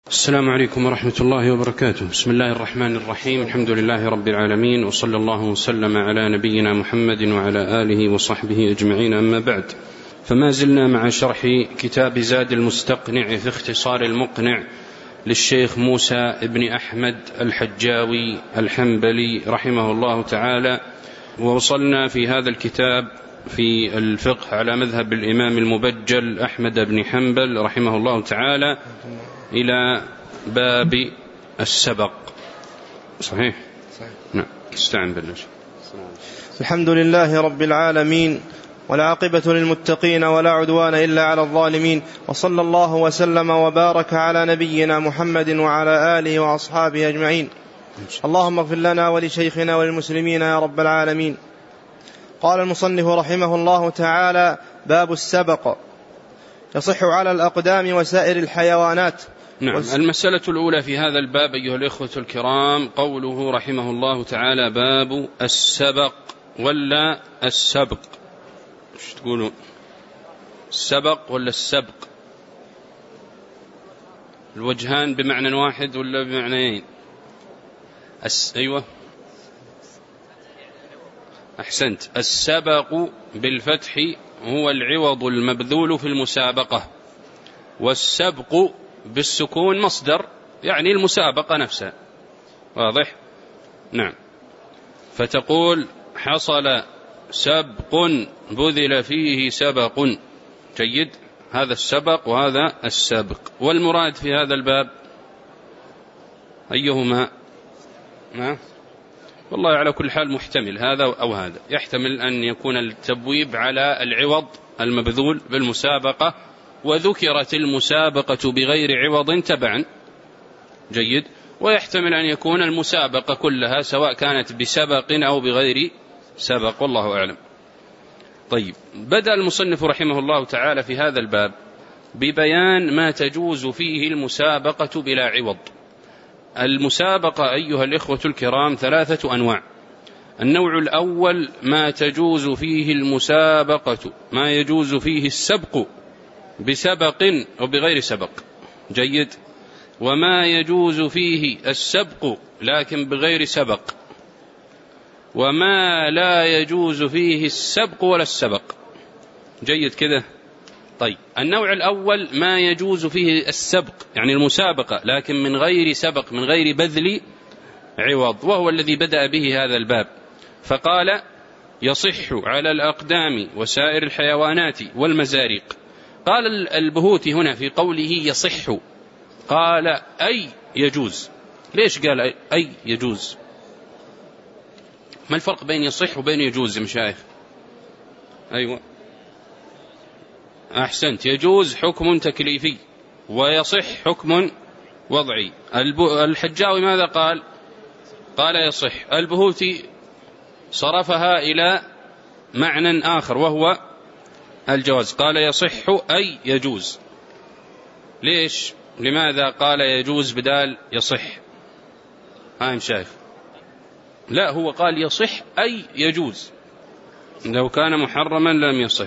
السلام عليكم ورحمة الله وبركاته. بسم الله الرحمن الرحيم. الحمد لله رب العالمين، وصلى الله وسلم على نبينا محمد وعلى آله وصحبه أجمعين، أما بعد، فما زلنا مع شرح كتاب زاد المستقنع في اختصار المقنع للشيخ موسى بن أحمد الحجاوي الحنبلي رحمه الله تعالى، ووصلنا في هذا الكتاب في الفقه على مذهب الإمام المبجل أحمد بن حنبل رحمه الله تعالى إلى باب السبق. صحيح؟ نعم. استعن بالله. الحمد لله رب العالمين، والعاقبة للمتقين ولا عدوان إلا على الظالمين، وصلى الله وسلم وبارك على نبينا محمد وعلى آله وأصحابه أجمعين. اللهم اغفر لنا ولشيخنا وللمسلمين يا رب العالمين. قال المصنف رحمه الله تعالى: باب السبق. يصح على الأقدام وسائر الحيوانات. نعم. المسألة الأولى في هذا الباب أيها الإخوة الكرام قوله رحمه الله تعالى: باب السبق ولا السبق؟ ايش تقولون؟ السبق ولا السبق؟ الوجهان بمعنى واحد ولا بمعنيين؟ أيوة، أحسنت. السبق بالفتح هو العوض المبذول في المسابقة، والسبق بالسكون مصدر يعني المسابقة نفسها. واضح؟ نعم. فتقول: حصل سبق بذل فيه سبق. جيد، هذا السبق وهذا السبق. والمراد في هذا الباب أيهما؟ والله على كل حال محتمل هذا أو هذا. يحتمل أن يكون التبويب على العوض المبذول بالمسابقة، وذكرت المسابقة بغير عوض تبعا. جيد. ويحتمل أن يكون المسابقة كلها سواء كانت بسبق أو بغير سبق، والله أعلم. طيب، بدأ المصنف رحمه الله تعالى في هذا الباب ببيان ما تجوز فيه المسابقة بلا عوض. المسابقة أيها الإخوة الكرام 3 أنواع. النوع الأول ما تجوز فيه المسابقة، ما يجوز فيه السبق بسبق أو بغير سبق. جيد. وما يجوز فيه السبق لكن بغير سبق، وما لا يجوز فيه السبق ولا السبق. جيد كده. طيب، النوع الأول ما يجوز فيه السبق يعني المسابقة لكن من غير سبق، من غير بذل عوض، وهو الذي بدأ به هذا الباب. فقال: يصح على الأقدام وسائر الحيوانات والمزاريق. قال البهوتي هنا في قوله يصح، قال أي يجوز. ليش قال أي يجوز؟ ما الفرق بين يصح وبين يجوز يا مشايخ؟ أيوة، أحسنت. يجوز حكم تكليفي ويصح حكم وضعي. الحجاوي ماذا قال؟ قال يصح. البهوتي صرفها إلى معنى آخر وهو الجواز، قال يصح أي يجوز. ليش؟ لماذا قال يجوز بدال يصح؟ هاي مشايخ. لا، هو قال يصح أي يجوز، لو كان محرما لم يصح.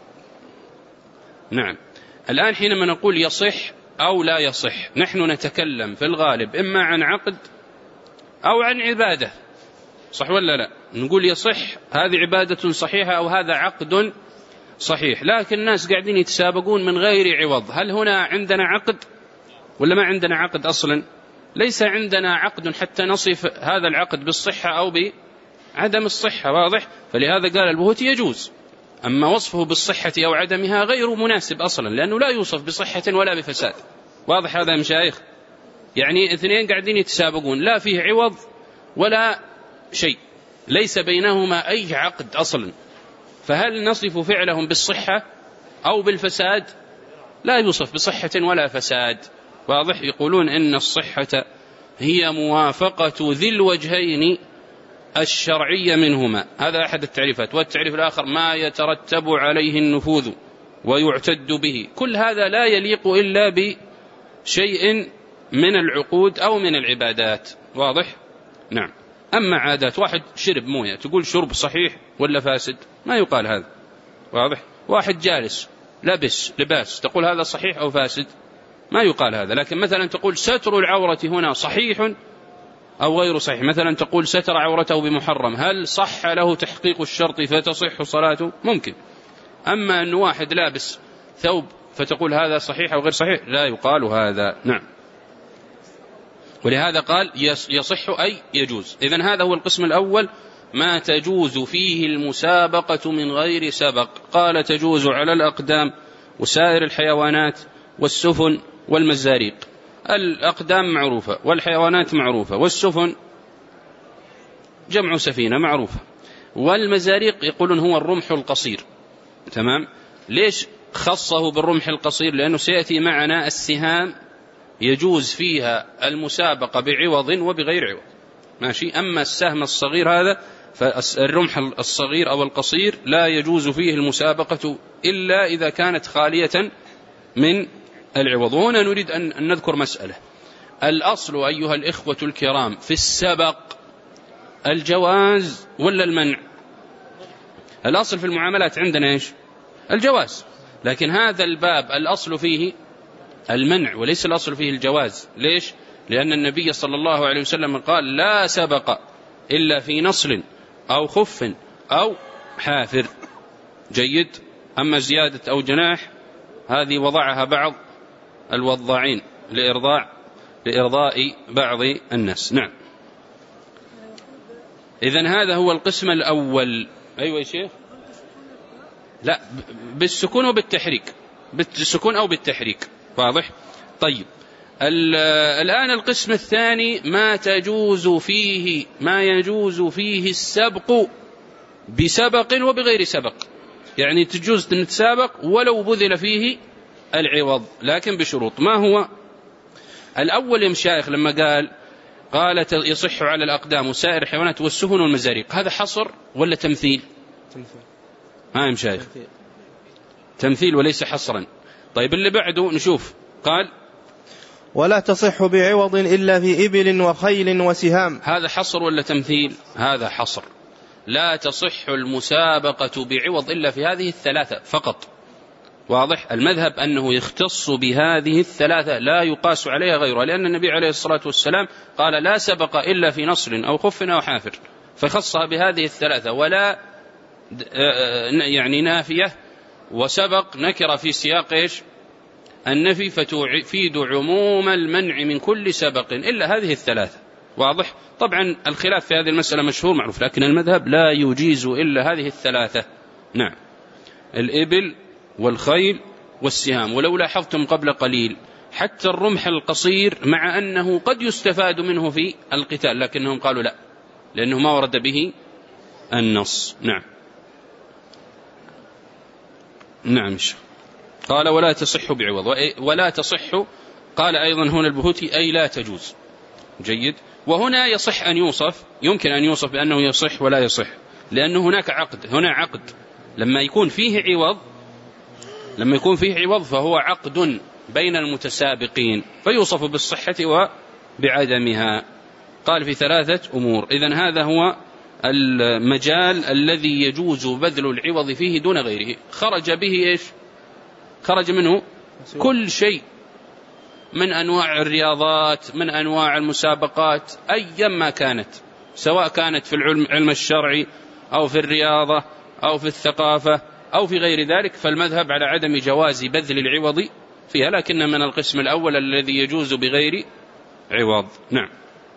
نعم. الآن حينما نقول يصح أو لا يصح، نحن نتكلم في الغالب إما عن عقد أو عن عبادة، صح ولا لا؟ نقول يصح هذه عبادة صحيحة أو هذا عقد صحيح، لكن الناس قاعدين يتسابقون من غير عوض. هل هنا عندنا عقد ولا ما عندنا عقد أصلا؟ ليس عندنا عقد حتى نصف هذا العقد بالصحة أو بعدم الصحة. واضح؟ فلهذا قال البهوتي يجوز. أما وصفه بالصحة أو عدمها غير مناسب أصلا، لأنه لا يوصف بصحة ولا بفساد. واضح هذا يا مشايخ؟ يعني اثنين قاعدين يتسابقون، لا فيه عوض ولا شيء، ليس بينهما أي عقد أصلا. فهل نصف فعلهم بالصحة أو بالفساد؟ لا يوصف بصحة ولا فساد. واضح؟ يقولون إن الصحة هي موافقة ذي الوجهين الشرعية منهما، هذا أحد التعريفات. والتعريف الآخر ما يترتب عليه النفوذ ويعتد به. كل هذا لا يليق إلا بشيء من العقود أو من العبادات. واضح؟ نعم. أما عادات، واحد شرب موية تقول شرب صحيح ولا فاسد؟ ما يقال هذا. واضح؟ واحد جالس لبس لباس تقول هذا صحيح أو فاسد؟ ما يقال هذا. لكن مثلا تقول ستر العورة هنا صحيح أو غير صحيح، مثلا تقول ستر عورته بمحرم، هل صح له تحقيق الشرط فتصح صلاته؟ ممكن. أما أن واحد لابس ثوب فتقول هذا صحيح أو غير صحيح، لا يقال هذا. نعم. ولهذا قال يصح أي يجوز. إذن هذا هو القسم الأول، ما تجوز فيه المسابقة من غير سبق. قال تجوز على الأقدام وسائر الحيوانات والسفن والمزاريق. الأقدام معروفة والحيوانات معروفة والسفن جمع سفينة معروفة، والمزاريق يقولون هو الرمح القصير. تمام. ليش خصه بالرمح القصير؟ لأنه سيأتي معنا السهام يجوز فيها المسابقة بعوض وبغير عوض. ماشي. أما السهم الصغير هذا، فالرمح الصغير أو القصير لا يجوز فيه المسابقة إلا إذا كانت خالية من العوض. وهنا نريد أن نذكر مسألة. الأصل أيها الإخوة الكرام في السبق الجواز ولا المنع؟ الأصل في المعاملات عندنا إيش؟ الجواز. لكن هذا الباب الأصل فيه المنع وليس الأصل فيه الجواز. ليش؟ لأن النبي صلى الله عليه وسلم قال لا سبق إلا في نصل أو خف أو حافر. جيد. أما زيادة أو جناح هذه وضعها بعض الوضاعين لإرضاء بعض الناس. نعم. إذن هذا هو القسم الأول. أيوة يا شيخ. لا، بالسكون وبالتحريك، بالسكون أو بالتحريك. واضح؟ طيب. الآن القسم الثاني، ما يجوز فيه السبق بسبق وبغير سبق. يعني تجوز نتسابق ولو بذل فيه العوض، لكن بشروط. ما هو الأول يا مشايخ؟ لما قال يصح على الأقدام وسائر الحيوانات والسفن والمزاريق، هذا حصر ولا تمثيل؟ ها يا مشايخ، تمثيل وليس حصرا. طيب اللي بعده نشوف. قال ولا تصح بعوض إلا في إبل وخيل وسهام. هذا حصر ولا تمثيل؟ هذا حصر. لا تصح المسابقة بعوض إلا في هذه الثلاثة فقط. واضح؟ المذهب أنه يختص بهذه الثلاثة لا يقاس عليها غيرها، لأن النبي عليه الصلاة والسلام قال لا سبق إلا في نصر أو خف أو حافر، فخصها بهذه الثلاثة. ولا يعني نافية وسبق نكر في سياق إيش؟ النفي، فتفيد عموم المنع من كل سبق إلا هذه الثلاثة. واضح؟ طبعا الخلاف في هذه المسألة مشهور معروف، لكن المذهب لا يجيز إلا هذه الثلاثة. نعم. الإبل والخيل والسهام. ولو لاحظتم قبل قليل حتى الرمح القصير مع أنه قد يستفاد منه في القتال، لكنهم قالوا لا، لأنه ما ورد به النص. نعم. نعم. قال ولا تصح بعوض. ولا تصح قال أيضا هنا البهوتي أي لا تجوز. جيد. وهنا يصح أن يوصف، يمكن أن يوصف بأنه يصح ولا يصح، لأن هناك عقد. هنا عقد لما يكون فيه عوض فهو عقد بين المتسابقين، فيوصف بالصحة وبعدمها. قال في ثلاثة أمور. إذن هذا هو المجال الذي يجوز بذل العوض فيه دون غيره. خرج به إيش؟ خرج منه كل شيء من أنواع الرياضات، من أنواع المسابقات أيما كانت، سواء كانت في العلم الشرعي أو في الرياضة أو في الثقافة أو في غير ذلك، فالمذهب على عدم جواز بذل العوض فيها، لكن من القسم الأول الذي يجوز بغير عوض. نعم.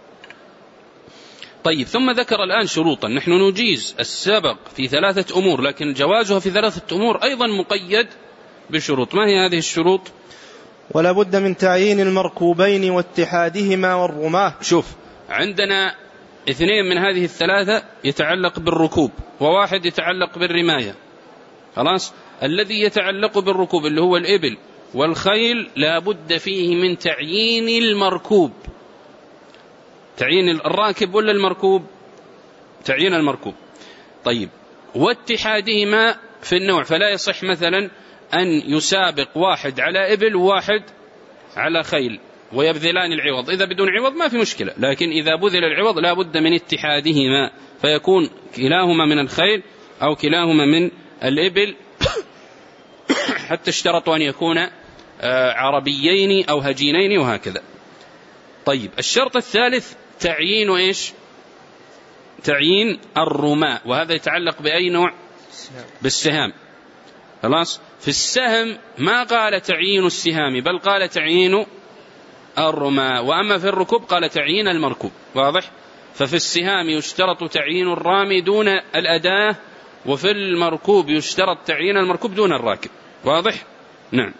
طيب. ثم ذكر الآن شروطا. نحن نجيز السبق في ثلاثة أمور، لكن جوازها في ثلاثة أمور أيضا مقيد بشروط. ما هي هذه الشروط؟ ولا بد من تعيين المركوبين واتحادهما والرماة. شوف، عندنا اثنين من هذه الثلاثة يتعلق بالركوب، وواحد يتعلق بالرماية. خلاص. الذي يتعلق بالركوب اللي هو الإبل والخيل لا بد فيه من تعيين المركوب. تعيين الراكب ولا المركوب؟ تعيين المركوب. طيب. واتحادهما في النوع، فلا يصح مثلا أن يسابق واحد على إبل وواحد على خيل ويبذلان العوض. إذا بدون عوض ما في مشكلة، لكن إذا بذل العوض لا بد من اتحادهما، فيكون كلاهما من الخيل أو كلاهما من الإبل حتى اشترطوا أن يكون عربيين أو هجينين وهكذا. طيب الشرط الثالث تعيين إيش؟ تعيين الرماء، وهذا يتعلق بأي نوع؟ بالسهام. خلاص، في السهم ما قال تعيين السهام بل قال تعيين الرماء، وأما في الركوب قال تعيين المركوب. واضح؟ ففي السهام يشترط تعيين الرامي دون الأداة، وفي المركوب يشترط تعيين المركوب دون الراكب. واضح؟ نعم.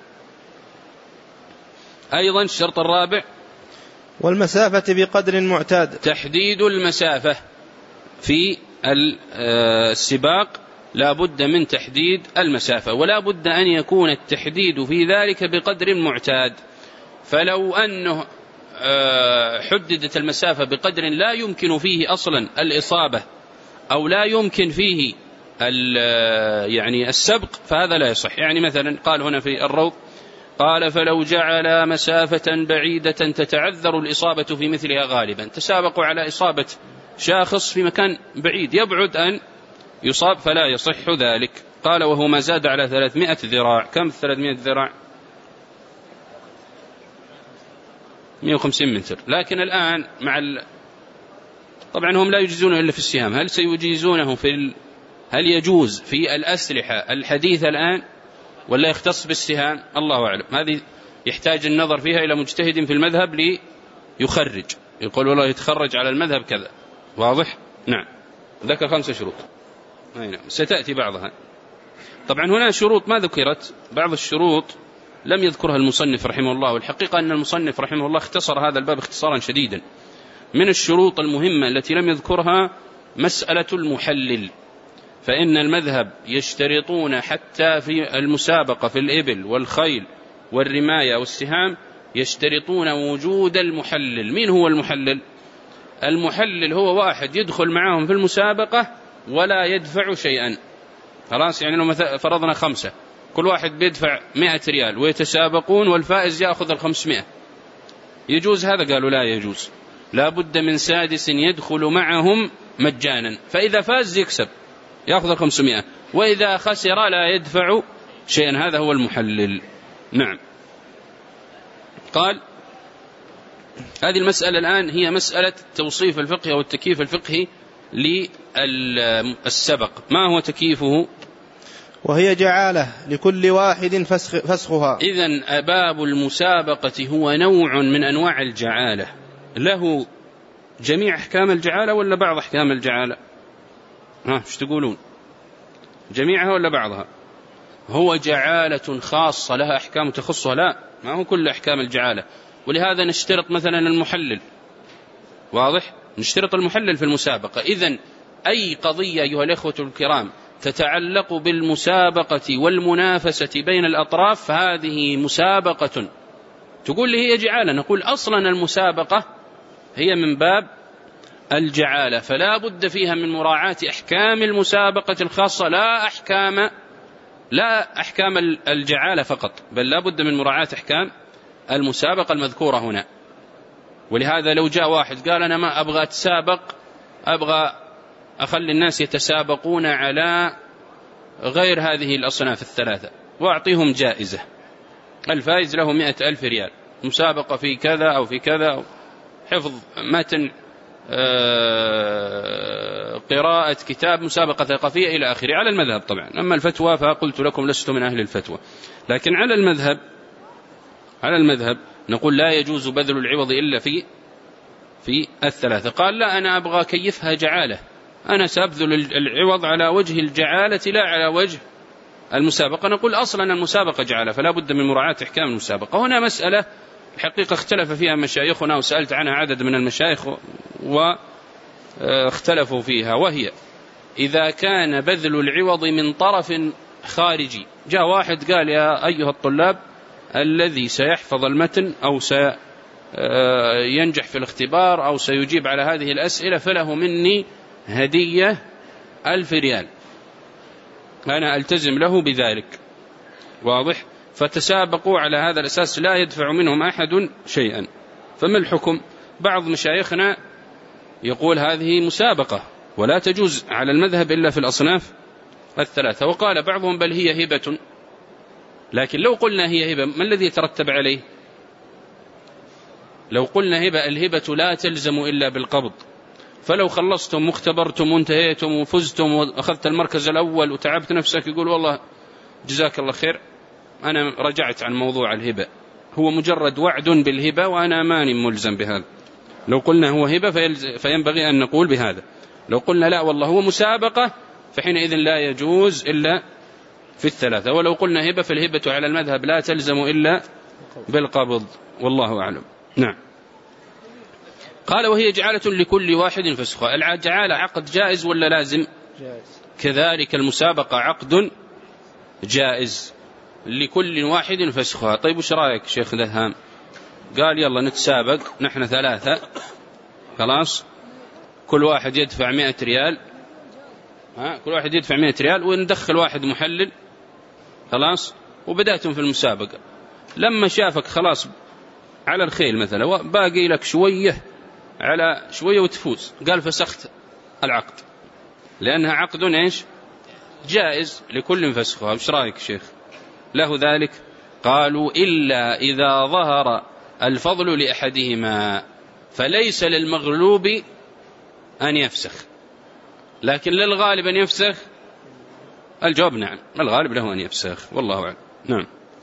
أيضا الشرط الرابع والمسافة بقدر معتاد، تحديد المسافة في السباق، لا بد من تحديد المسافة، ولا بد أن يكون التحديد في ذلك بقدر معتاد. فلو أنه حددت المسافة بقدر لا يمكن فيه أصلا الإصابة أو لا يمكن فيه يعني السبق فهذا لا يصح. يعني مثلا قال هنا في الروض قال فلو جعل مسافة بعيدة تتعذر الإصابة في مثلها غالبا، تسابقوا على إصابة شاخص في مكان بعيد يبعد أن يصاب فلا يصح ذلك. قال وهو ما زاد على 300 ذراع. كم 300 ذراع؟ 150 متر. لكن الآن طبعا هم لا يجيزونه إلا في السهام، هل سيجيزونه هل يجوز في الأسلحة الحديثة الآن ولا يختص بالسهام؟ الله أعلم. هذه يحتاج النظر فيها إلى مجتهد في المذهب ليخرج، يقول والله يتخرج على المذهب كذا. واضح؟ نعم. ذكر 5 شروط، ستأتي بعضها. طبعا هنا شروط ما ذكرت، بعض الشروط لم يذكرها المصنف رحمه الله، والحقيقة أن المصنف رحمه الله اختصر هذا الباب اختصارا شديدا. من الشروط المهمة التي لم يذكرها مسألة المحلل، فإن المذهب يشترطون حتى في المسابقة في الإبل والخيل والرماية والسهام يشترطون وجود المحلل. مين هو المحلل؟ المحلل هو واحد يدخل معهم في المسابقة ولا يدفع شيئا. خلاص، يعني لو فرضنا 5 كل واحد بيدفع 100 ريال ويتسابقون والفائز يأخذ 500، يجوز هذا؟ قالوا لا يجوز، لا بد من سادس يدخل معهم مجانا، فإذا فاز يكسب يأخذ 500، وإذا خسر لا يدفع شيئا. هذا هو المحلل. نعم. قال هذه المسألة الآن هي مسألة توصيف الفقه أو التكييف الفقهي للسبق. ما هو تكييفه؟ وهي جعالة لكل واحد فسخها. إذن باب المسابقة هو نوع من أنواع الجعالة، له جميع أحكام الجعالة ولا بعض أحكام الجعالة؟ ايش تقولون؟ جميعها ولا بعضها؟ هو جعالة خاصة لها أحكام تخصها؟ لا، ما هو كل أحكام الجعالة، ولهذا نشترط مثلا المحلل. واضح؟ نشترط المحلل في المسابقة. إذن أي قضية أيها الأخوة الكرام تتعلق بالمسابقة والمنافسة بين الأطراف فهذه مسابقة. تقول لي هي جعالة، نقول أصلا المسابقة هي من باب الجعالة، فلا بد فيها من مراعاة أحكام المسابقة الخاصة لا أحكام الجعالة فقط، بل لا بد من مراعاة أحكام المسابقة المذكورة هنا. ولهذا لو جاء واحد قال أنا ما أبغى أتسابق، أبغى أخلي الناس يتسابقون على غير هذه الأصناف الثلاثة وأعطيهم جائزة، الفائز له 100,000 ريال، مسابقة في كذا أو في كذا، أو حفظ متن، قراءة كتاب، مسابقة ثقافية إلى آخره، على المذهب طبعا. أما الفتوى فقلت لكم لست من أهل الفتوى، لكن على المذهب نقول لا يجوز بذل العوض إلا في الثلاثة. قال لا، أنا أبغى كيفها جعالة، أنا سأبذل العوض على وجه الجعالة لا على وجه المسابقة. نقول أصلا المسابقة جعالة، فلا بد من مراعاة أحكام المسابقة. هنا مسألة الحقيقة اختلف فيها مشايخنا، وسألت عنها عدد من المشايخ واختلفوا فيها، وهي إذا كان بذل العوض من طرف خارجي. جاء واحد قال يا أيها الطلاب الذي سيحفظ المتن أو سينجح في الاختبار أو سيجيب على هذه الأسئلة فله مني هدية 1000 ريال، أنا ألتزم له بذلك. واضح؟ فتسابقوا على هذا الأساس، لا يدفع منهم أحد شيئا. فما الحكم؟ بعض مشايخنا يقول هذه مسابقة ولا تجوز على المذهب إلا في الأصناف الثلاثة، وقال بعضهم بل هي هبة لكن لو قلنا هي هبة ما الذي يترتب عليه؟ لو قلنا هبة، الهبة لا تلزم إلا بالقبض، فلو خلصتم واختبرتم وانتهيتم وفزتم وأخذت المركز الأول وتعبت نفسك، يقول والله جزاك الله خير أنا رجعت عن موضوع الهبة، هو مجرد وعد بالهبة وأنا ماني ملزم بهذا. لو قلنا هو هبة فينبغي أن نقول بهذا. لو قلنا لا والله هو مسابقة فحينئذ لا يجوز إلا في الثلاثة. ولو قلنا هبة فالهبة على المذهب لا تلزم إلا بالقبض، والله أعلم. نعم. قال وهي جعالة لكل واحد فسخها. الجعالة عقد جائز ولا لازم؟ جائز. كذلك المسابقة عقد جائز لكل واحد فسخها. طيب وش رأيك شيخ دهام؟ قال يلا نتسابق نحن 3، خلاص كل واحد يدفع 100 ريال، كل واحد يدفع 100 ريال وندخل واحد محلل، خلاص وبدأتم في المسابقة. لما شافك خلاص على الخيل مثلا باقي لك شوية على شوية وتفوز، قال فسخت العقد، لأنها عقد إيش؟ جائز لكل فسخها. وش رأيك شيخ؟ له ذلك؟ قالوا إلا إذا ظهر الفضل لأحدهما فليس للمغلوب أن يفسخ، لكن للغالب أن يفسخ. الجواب نعم، الغالب له أن يفسخ، والله أعلم. نعم.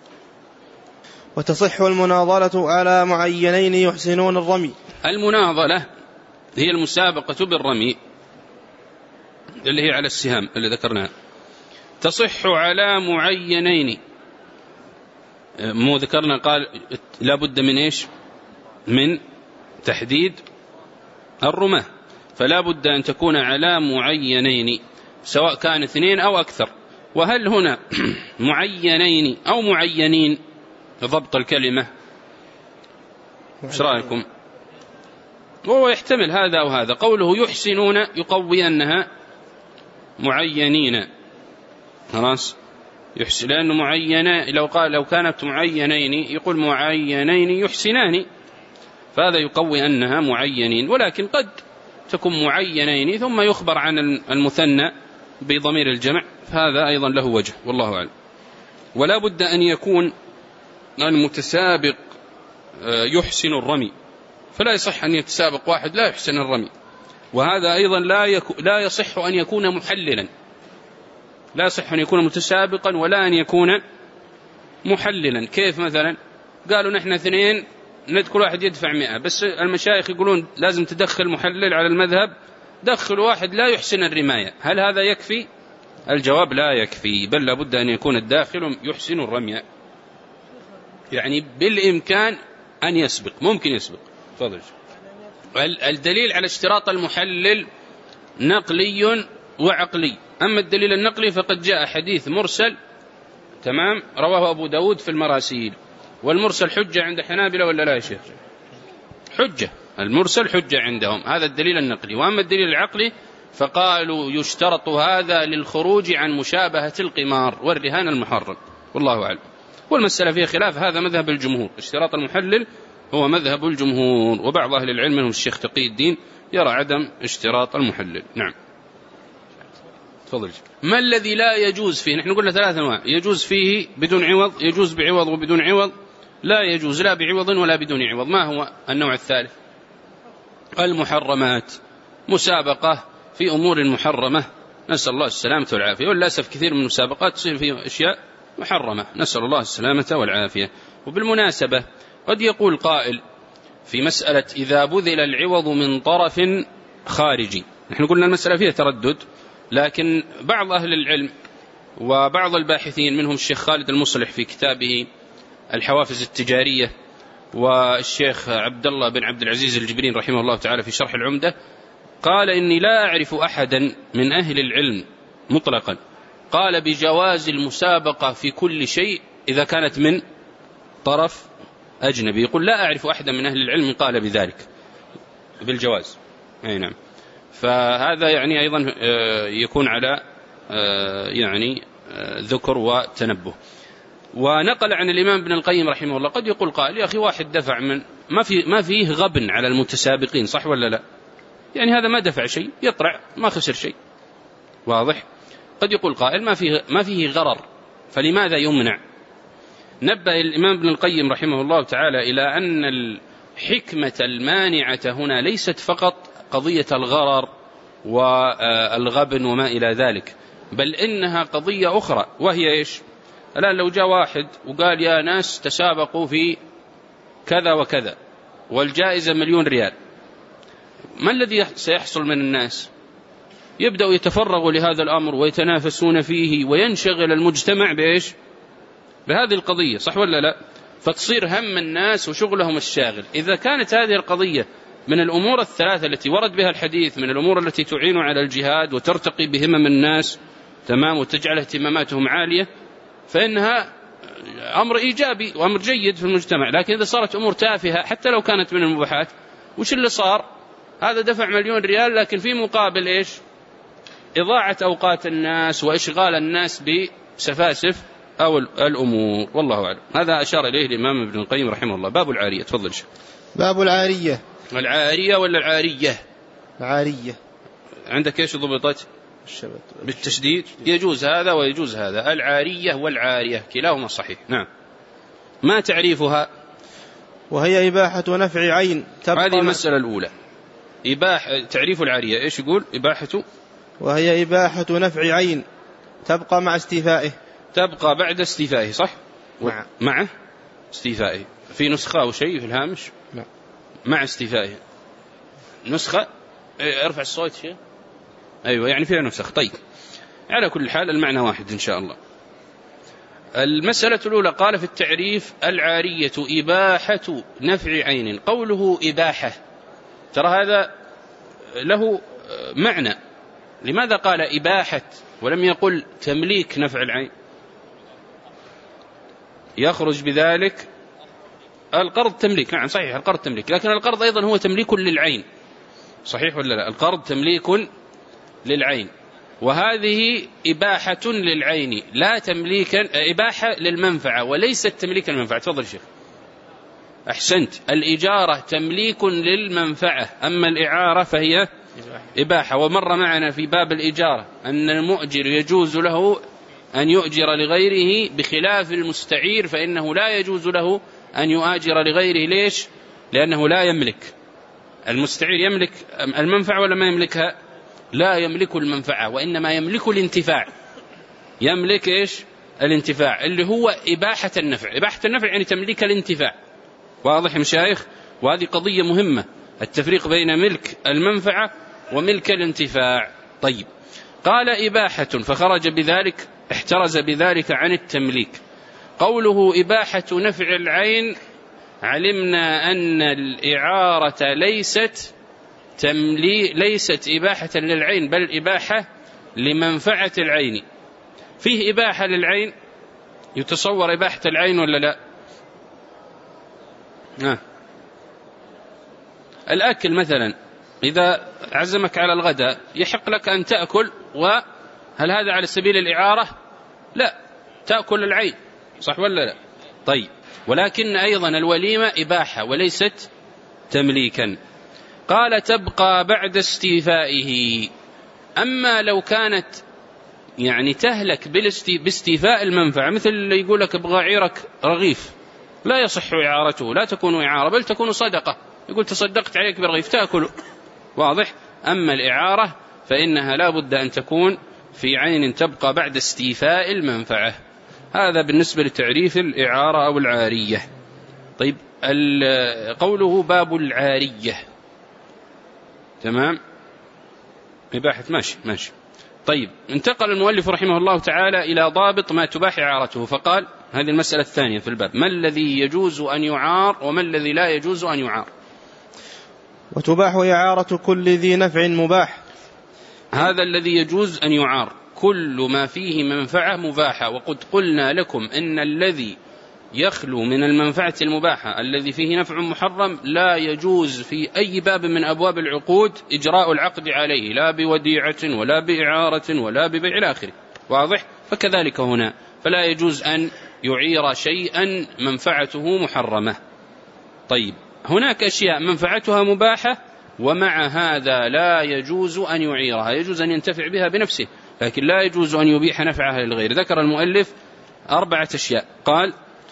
وتصح المناضلة على معينين يحسنون الرمي. المناضلة هي المسابقة بالرمي اللي هي على السهام اللي ذكرناها، تصح على معينين. مو ذكرنا قال لا بد من إيش؟ من تحديد الرماة، فلا بد أن تكون على معينين سواء كان 2 أو أكثر. وهل هنا معينين أو معينين ضبط الكلمة؟ ايش رأيكم؟ وهو يحتمل هذا أو هذا. قوله يحسنون يقوي أنها معينين، خلاص يحسن، لأنه معينة لو كانت معينين يقول معينين يحسنان، فهذا يقوي أنها معينين. ولكن قد تكون معينين ثم يخبر عن المثنى بضمير الجمع، فهذا أيضا له وجه، والله أعلم. ولا بد أن يكون المتسابق يحسن الرمي، فلا يصح أن يتسابق واحد لا يحسن الرمي. وهذا أيضا لا يصح أن يكون محللا، لا يصح أن يكون متسابقا ولا أن يكون محللا. كيف مثلا؟ قالوا نحن 2 كل واحد يدفع 100، بس المشايخ يقولون لازم تدخل محلل على المذهب، دخل واحد لا يحسن الرماية، هل هذا يكفي؟ الجواب لا يكفي، بل لابد أن يكون الداخل يحسن الرمي، يعني بالإمكان أن يسبق، ممكن يسبق. تفضل. الدليل على اشتراط المحلل نقلي وعقلي. أما الدليل النقلي فقد جاء حديث مرسل، تمام، رواه أبو داود في المراسيل، والمرسل حجة عند حنابلة ولا لا يا شيخ؟ حجة، المرسل حجة عندهم، هذا الدليل النقلي. وأما الدليل العقلي فقالوا يشترط هذا للخروج عن مشابهة القمار والرهان المحرم، والله أعلم. والمسألة فيها خلاف، هذا مذهب الجمهور، اشتراط المحلل هو مذهب الجمهور، وبعض أهل العلم منهم الشيخ تقي الدين يرى عدم اشتراط المحلل. نعم. تفضل. ما الذي لا يجوز فيه؟ نحن قلنا 3 أنواع، يجوز فيه بدون عوض، يجوز بعوض وبدون عوض، لا يجوز لا بعوض ولا بدون عوض. ما هو النوع الثالث؟ المحرمات، مسابقة في أمور محرمة، نسأل الله السلامة والعافية. وللأسف كثير من المسابقات تصير في أشياء محرمة، نسأل الله السلامة والعافية. وبالمناسبة قد يقول قائل في مسألة إذا بذل العوض من طرف خارجي، نحن قلنا المسألة فيها تردد، لكن بعض أهل العلم وبعض الباحثين منهم الشيخ خالد المصلح في كتابه الحوافز التجارية، والشيخ عبد الله بن عبد العزيز الجبرين رحمه الله تعالى في شرح العمدة، قال إني لا أعرف أحدا من أهل العلم مطلقا قال بجواز المسابقة في كل شيء إذا كانت من طرف أجنبي. يقول لا أعرف أحدا من أهل العلم قال بذلك بالجواز. أي نعم. فهذا يعني أيضا يكون على يعني ذكر وتنبه. ونقل عن الإمام ابن القيم رحمه الله قد يقول قائل يا أخي واحد دفع من ما فيه غبن على المتسابقين، صح ولا لا؟ يعني هذا ما دفع شيء، يطلع ما خسر شيء، واضح. قد يقول قائل ما فيه غرر، فلماذا يمنع؟ نبه الإمام ابن القيم رحمه الله تعالى إلى أن الحكمة المانعة هنا ليست فقط قضية الغرر والغبن وما إلى ذلك، بل إنها قضية أخرى، وهي إيش؟ الآن لو جاء واحد وقال يا ناس تسابقوا في كذا وكذا والجائزة 1,000,000 ريال، ما الذي سيحصل من الناس؟ يبدأوا يتفرغوا لهذا الأمر ويتنافسون فيه، وينشغل المجتمع بإيش؟ بهذه القضية، صح ولا لا؟ فتصير هم الناس وشغلهم الشاغل. إذا كانت هذه القضية من الأمور الثلاثة التي ورد بها الحديث، من الأمور التي تعين على الجهاد وترتقي بهمم الناس، تمام، وتجعل اهتماماتهم عالية، فإنها أمر إيجابي وأمر جيد في المجتمع. لكن إذا صارت أمور تافهة حتى لو كانت من المباحات، وش اللي صار؟ هذا دفع 1,000,000 ريال، لكن في مقابل إيش؟ إضاعة أوقات الناس وإشغال الناس بسفاسف أو الأمور، والله أعلم. هذا أشار إليه الإمام ابن القيم رحمه الله. باب العارية، تفضل شيخ. باب العارية. العارية ولا العارية؟ العارية. عندك إيش ضبطت؟ بالتشديد. يجوز هذا ويجوز هذا، العارية والعارية كلاهما صحيح. نعم. ما تعريفها؟ وهي إباحة نفع عين. هذه المسألة الأولى. تعريف العارية إيش يقول؟ إباحة، وهي إباحة نفع عين تبقى مع استيفائه. تبقى بعد استيفائه، صح؟ مع استيفائه. في نسخة أو شيء في الهامش؟ لا. مع استيفائه نسخة. ارفع الصوت شيء. أيوة، يعني فيها نسخ. طيب، على كل حال المعنى واحد إن شاء الله. المسألة الأولى قال في التعريف: العارية إباحة نفع عين. قوله إباحة ترى هذا له معنى. لماذا قال إباحة ولم يقل تمليك نفع العين؟ يخرج بذلك القرض تمليك. نعم صحيح، القرض تمليك، لكن القرض أيضا هو تمليك للعين، صحيح ولا لا؟ القرض تمليك للعين، وهذه إباحة للعين لا تمليكا، إباحة للمنفعة وليست تمليك المنفعة. تفضل شيخ. أحسنت. الإجارة تمليك للمنفعة، أما الإعارة فهي إباحة. ومر معنا في باب الإجارة أن المؤجر يجوز له أن يؤجر لغيره، بخلاف المستعير فإنه لا يجوز له أن يؤاجر لغيره. ليش؟ لأنه لا يملك. المستعير يملك المنفعة ولا ما يملكها؟ لا يملك المنفعة، وإنما يملك الانتفاع. يملك إيش؟ الانتفاع، اللي هو إباحة النفع. إباحة النفع يعني تمليك الانتفاع. واضح يا مشايخ؟ وهذه قضية مهمة، التفريق بين ملك المنفعة وملك الانتفاع. طيب، قال إباحة فخرج بذلك، احترز بذلك عن التمليك. قوله إباحة نفع العين، علمنا أن الإعارة ليست إباحة للعين، بل إباحة لمنفعة العين. فيه إباحة للعين، يتصور إباحة العين ولا لا؟ الأكل مثلا، إذا عزمك على الغداء يحق لك أن تأكل، وهل هذا على سبيل الإعارة؟ لا، تأكل العين، صح ولا لا؟ طيب، ولكن أيضا الوليمة إباحة وليست تمليكا. قال: تبقى بعد استيفائه. أما لو كانت يعني تهلك باستيفاء المنفعة، مثل اللي يقول لك ابغى عيرك رغيف، لا يصح إعارته، لا تكون إعارة بل تكون صدقة، يقول تصدقت عليك برغيف تأكله، واضح؟ أما الإعارة فإنها لا بد أن تكون في عين تبقى بعد استيفاء المنفعة. هذا بالنسبة لتعريف الإعارة أو العارية. طيب، قوله باب العارية، تمام، إباحة، ماشي. طيب، انتقل المؤلف رحمه الله تعالى إلى ضابط ما تباح إعارته، فقال: هذه المسألة الثانية في الباب: ما الذي يجوز أن يعار وما الذي لا يجوز أن يعار؟ وتباح إعارة كل ذي نفع مباح. هذا الذي يجوز أن يعار، كل ما فيه منفعة مباحة. وقد قلنا لكم إن الذي يخلو من المنفعة المباحة الذي فيه نفع محرم لا يجوز في أي باب من أبواب العقود إجراء العقد عليه، لا بوديعة ولا بإعارة ولا ببيع الآخر، واضح؟ فكذلك هنا، فلا يجوز أن يعير شيئا منفعته محرمة. طيب، هناك أشياء منفعتها مباحة ومع هذا لا يجوز أن يعيرها، يجوز أن ينتفع بها بنفسه، لكن لا يجوز أن يبيح نفعها للغير. ذكر المؤلف 4 أشياء، قال: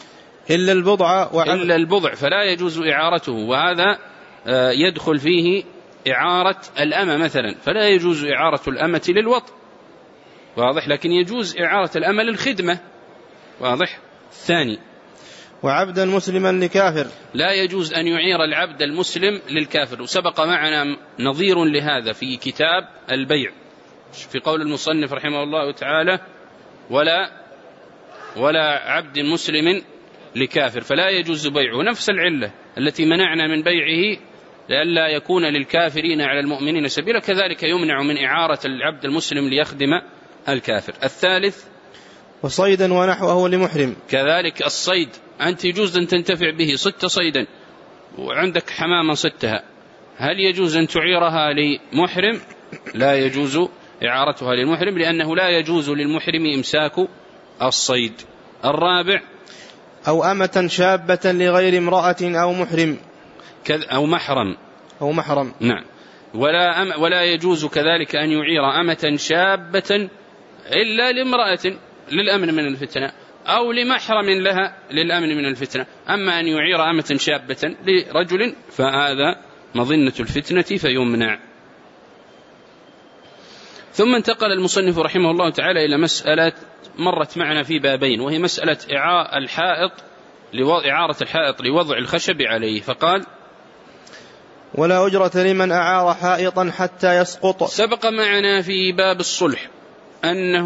إلا البضع فلا يجوز إعارته، وهذا يدخل فيه إعارة الأمة مثلا، فلا يجوز إعارة الأمة للوطء، واضح، لكن يجوز إعارة الأمة للخدمة، واضح. الثاني وعبدا مسلما لكافر، لا يجوز أن يعير العبد المسلم للكافر، وسبق معنا نظير لهذا في كتاب البيع في قول المصنف رحمه الله تعالى ولا عبد مسلم لكافر، فلا يجوز بيعه، نفس العلة التي منعنا من بيعه لئلا يكون للكافرين على المؤمنين سبيلا، كذلك يمنع من إعارة العبد المسلم ليخدم الكافر. الثالث وصيدا ونحوه لمحرم، كذلك الصيد أنت يجوز أن تنتفع به، صدت صيدا وعندك حمامة صدتها، هل يجوز أن تعيرها لمحرم؟ لا يجوز إعارتها للمحرم، لأنه لا يجوز للمحرم إمساك الصيد. الرابع أو أمة شابة لغير امرأة أو محرم نعم، ولا يجوز كذلك أن يعير أمة شابة إلا لامرأة للأمن من الفتنة، أو لمحرم لها للأمن من الفتنة. أما أن يعير أمة شابة لرجل فهذا مظنة الفتنة فيمنع. ثم انتقل المصنف رحمه الله تعالى إلى مسألة مرت معنا في بابين، وهي مسألة إعارة الحائط لوضع الخشب عليه، فقال ولا أجرة لمن أعار حائطا حتى يسقط. سبق معنا في باب الصلح أنه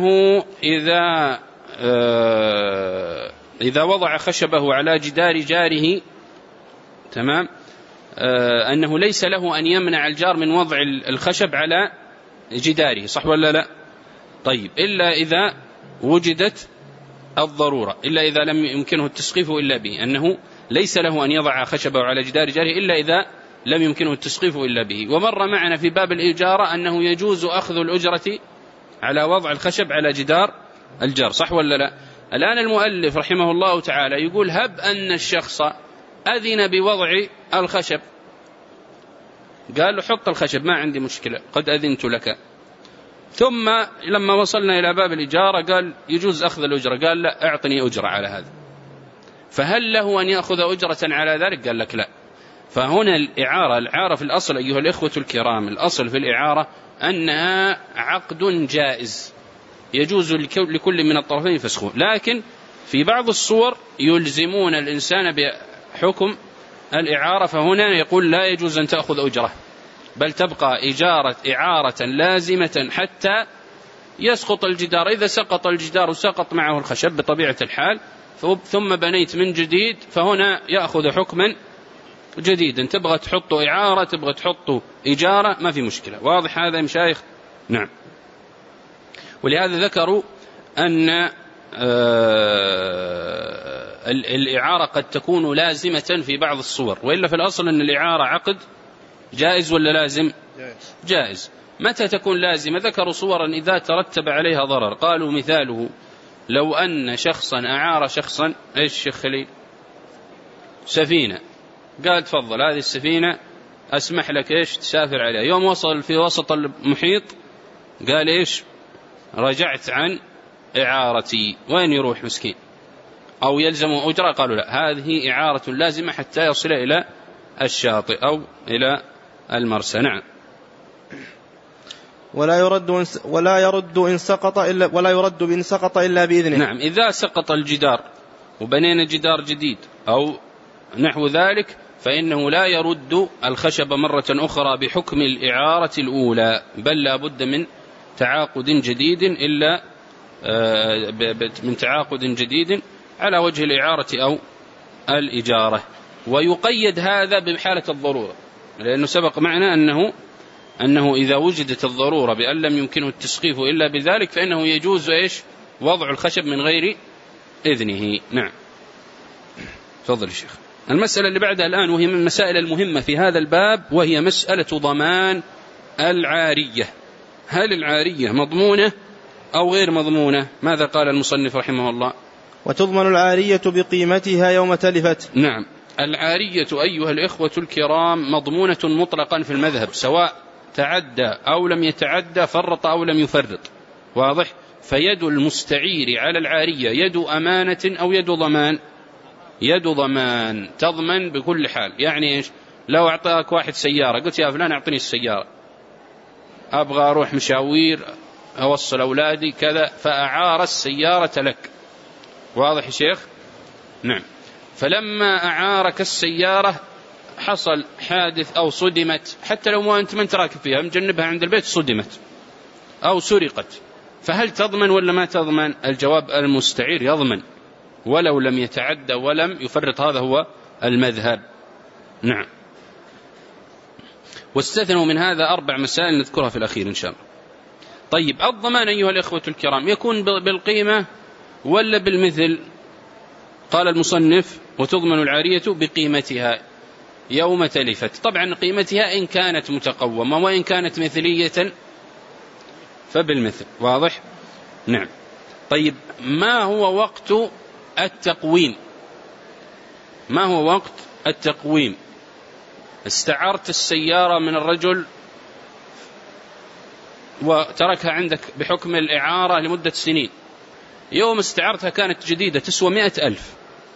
إذا وضع خشبه على جدار جاره، تمام، أنه ليس له أن يمنع الجار من وضع الخشب على جداره، صح ولا لا؟ طيب، إلا إذا وجدت الضرورة، إلا إذا لم يمكنه التسقيف إلا به، أنه ليس له أن يضع خشبه على جدار جاره إلا إذا لم يمكنه التسقيف إلا به. ومر معنا في باب الإجارة أنه يجوز أخذ الأجرة على وضع الخشب على جدار الجار، صح ولا لا؟ الآن المؤلف رحمه الله تعالى يقول هب أن الشخص أذن بوضع الخشب، قال له حط الخشب ما عندي مشكلة قد أذنت لك، ثم لما وصلنا إلى باب الإجارة قال يجوز أخذ الأجرة، قال لا أعطني أجرة على هذا، فهل له أن يأخذ أجرة على ذلك؟ قال لك لا. فهنا الإعارة في الأصل أيها الإخوة الكرام، الأصل في الإعارة أنها عقد جائز يجوز لكل من الطرفين فسخه، لكن في بعض الصور يلزمون الإنسان بحكم الإعارة، فهنا يقول لا يجوز أن تأخذ أجرة، بل تبقى إعارة لازمة حتى يسقط الجدار. إذا سقط الجدار وسقط معه الخشب بطبيعة الحال ثم بنيت من جديد، فهنا يأخذ حكما جديدا، تبغى تحطه إعارة تبغى تحطه إجارة ما في مشكلة. واضح هذا يا مشايخ؟ نعم. ولهذا ذكروا أن الإعارة قد تكون لازمة في بعض الصور، وإلا في الأصل أن الإعارة عقد جائز ولا لازم؟ جائز. متى تكون لازمة؟ ذكروا صورا إذا ترتب عليها ضرر، قالوا مثاله لو أن شخصا أعار شخصا، إيش شيخ خليل؟ سفينة، قال تفضل هذه السفينة أسمح لك إيش تسافر عليها، يوم وصل في وسط المحيط قال إيش؟ رجعت عن إعارتي، وين يروح مسكين؟ أو يلزم أجرة؟ قالوا لا، هذه إعارة لازمة حتى يصل إلى الشاطئ أو إلى المرسى. نعم. ولا يرد إن سقط إلا بإذنه. نعم، إذا سقط الجدار وبنينا جدار جديد أو نحو ذلك فإنه لا يرد الخشب مرة أخرى بحكم الإعارة الأولى، بل لا بد من تعاقد جديد على وجه الإعارة أو الإجارة. ويقيد هذا بحالة الضرورة، لأنه سبق معنا أنه إذا وجدت الضرورة بأن لم يمكنه التسقيف إلا بذلك فإنه يجوز إيش؟ وضع الخشب من غير إذنه. نعم. تفضل الشيخ. المسألة اللي بعدها الآن وهي من المسائل المهمة في هذا الباب، وهي مسألة ضمان العارية. هل العارية مضمونة أو غير مضمونة؟ ماذا قال المصنف رحمه الله؟ وتضمن العارية بقيمتها يوم تلفت. نعم، العارية أيها الإخوة الكرام مضمونة مطلقا في المذهب، سواء تعدى أو لم يتعدى، فرط أو لم يفرط. واضح؟ فيد المستعير على العارية يد أمانة أو يد ضمان؟ يد ضمان، تضمن بكل حال. يعني إيش؟ لو أعطاك واحد سيارة قلت يا فلان أعطني السيارة، أبغى أروح مشاوير أوصل أولادي كذا، فأعار السيارة لك. واضح يا شيخ؟ نعم. فلما أعارك السيارة حصل حادث أو صدمت، حتى لو ما أنت من تراكب فيها مجنبها عند البيت، صدمت أو سرقت، فهل تضمن ولا ما تضمن؟ الجواب المستعير يضمن ولو لم يتعدى ولم يفرط، هذا هو المذهب. نعم. واستثنوا من هذا 4 مسائل نذكرها في الأخير إن شاء الله. طيب، الضمان أيها الإخوة الكرام يكون بالقيمة ولا بالمثل؟ قال المصنف وتضمن العارية بقيمتها يوم تلفت. طبعا قيمتها إن كانت متقومة، وإن كانت مثلية فبالمثل. واضح؟ نعم. طيب، ما هو وقت التقويم؟ ما هو وقت التقويم؟ استعرت السيارة من الرجل وتركها عندك بحكم الإعارة لمدة سنين، يوم استعرتها كانت جديدة تسوى 100,000،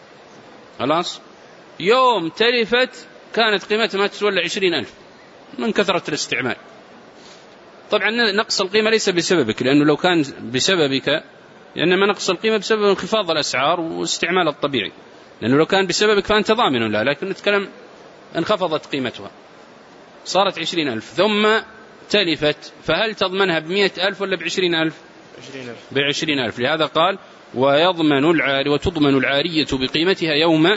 خلاص، يوم تلفت كانت قيمتها ما تسوى إلا 20,000 من كثرة الاستعمال. طبعا نقص القيمة ليس بسببك، لأنه لو كان بسببك، إنما نقص القيمة بسبب انخفاض الأسعار واستعمال الطبيعي، لأنه لو كان بسببك فأنت ضامن لا، لكن نتكلم انخفضت قيمتها صارت 20,000 ثم تلفت، فهل تضمنها ب100,000 ولا ب20,000؟ ب20,000. لهذا قال وتضمن العارية بقيمتها يوم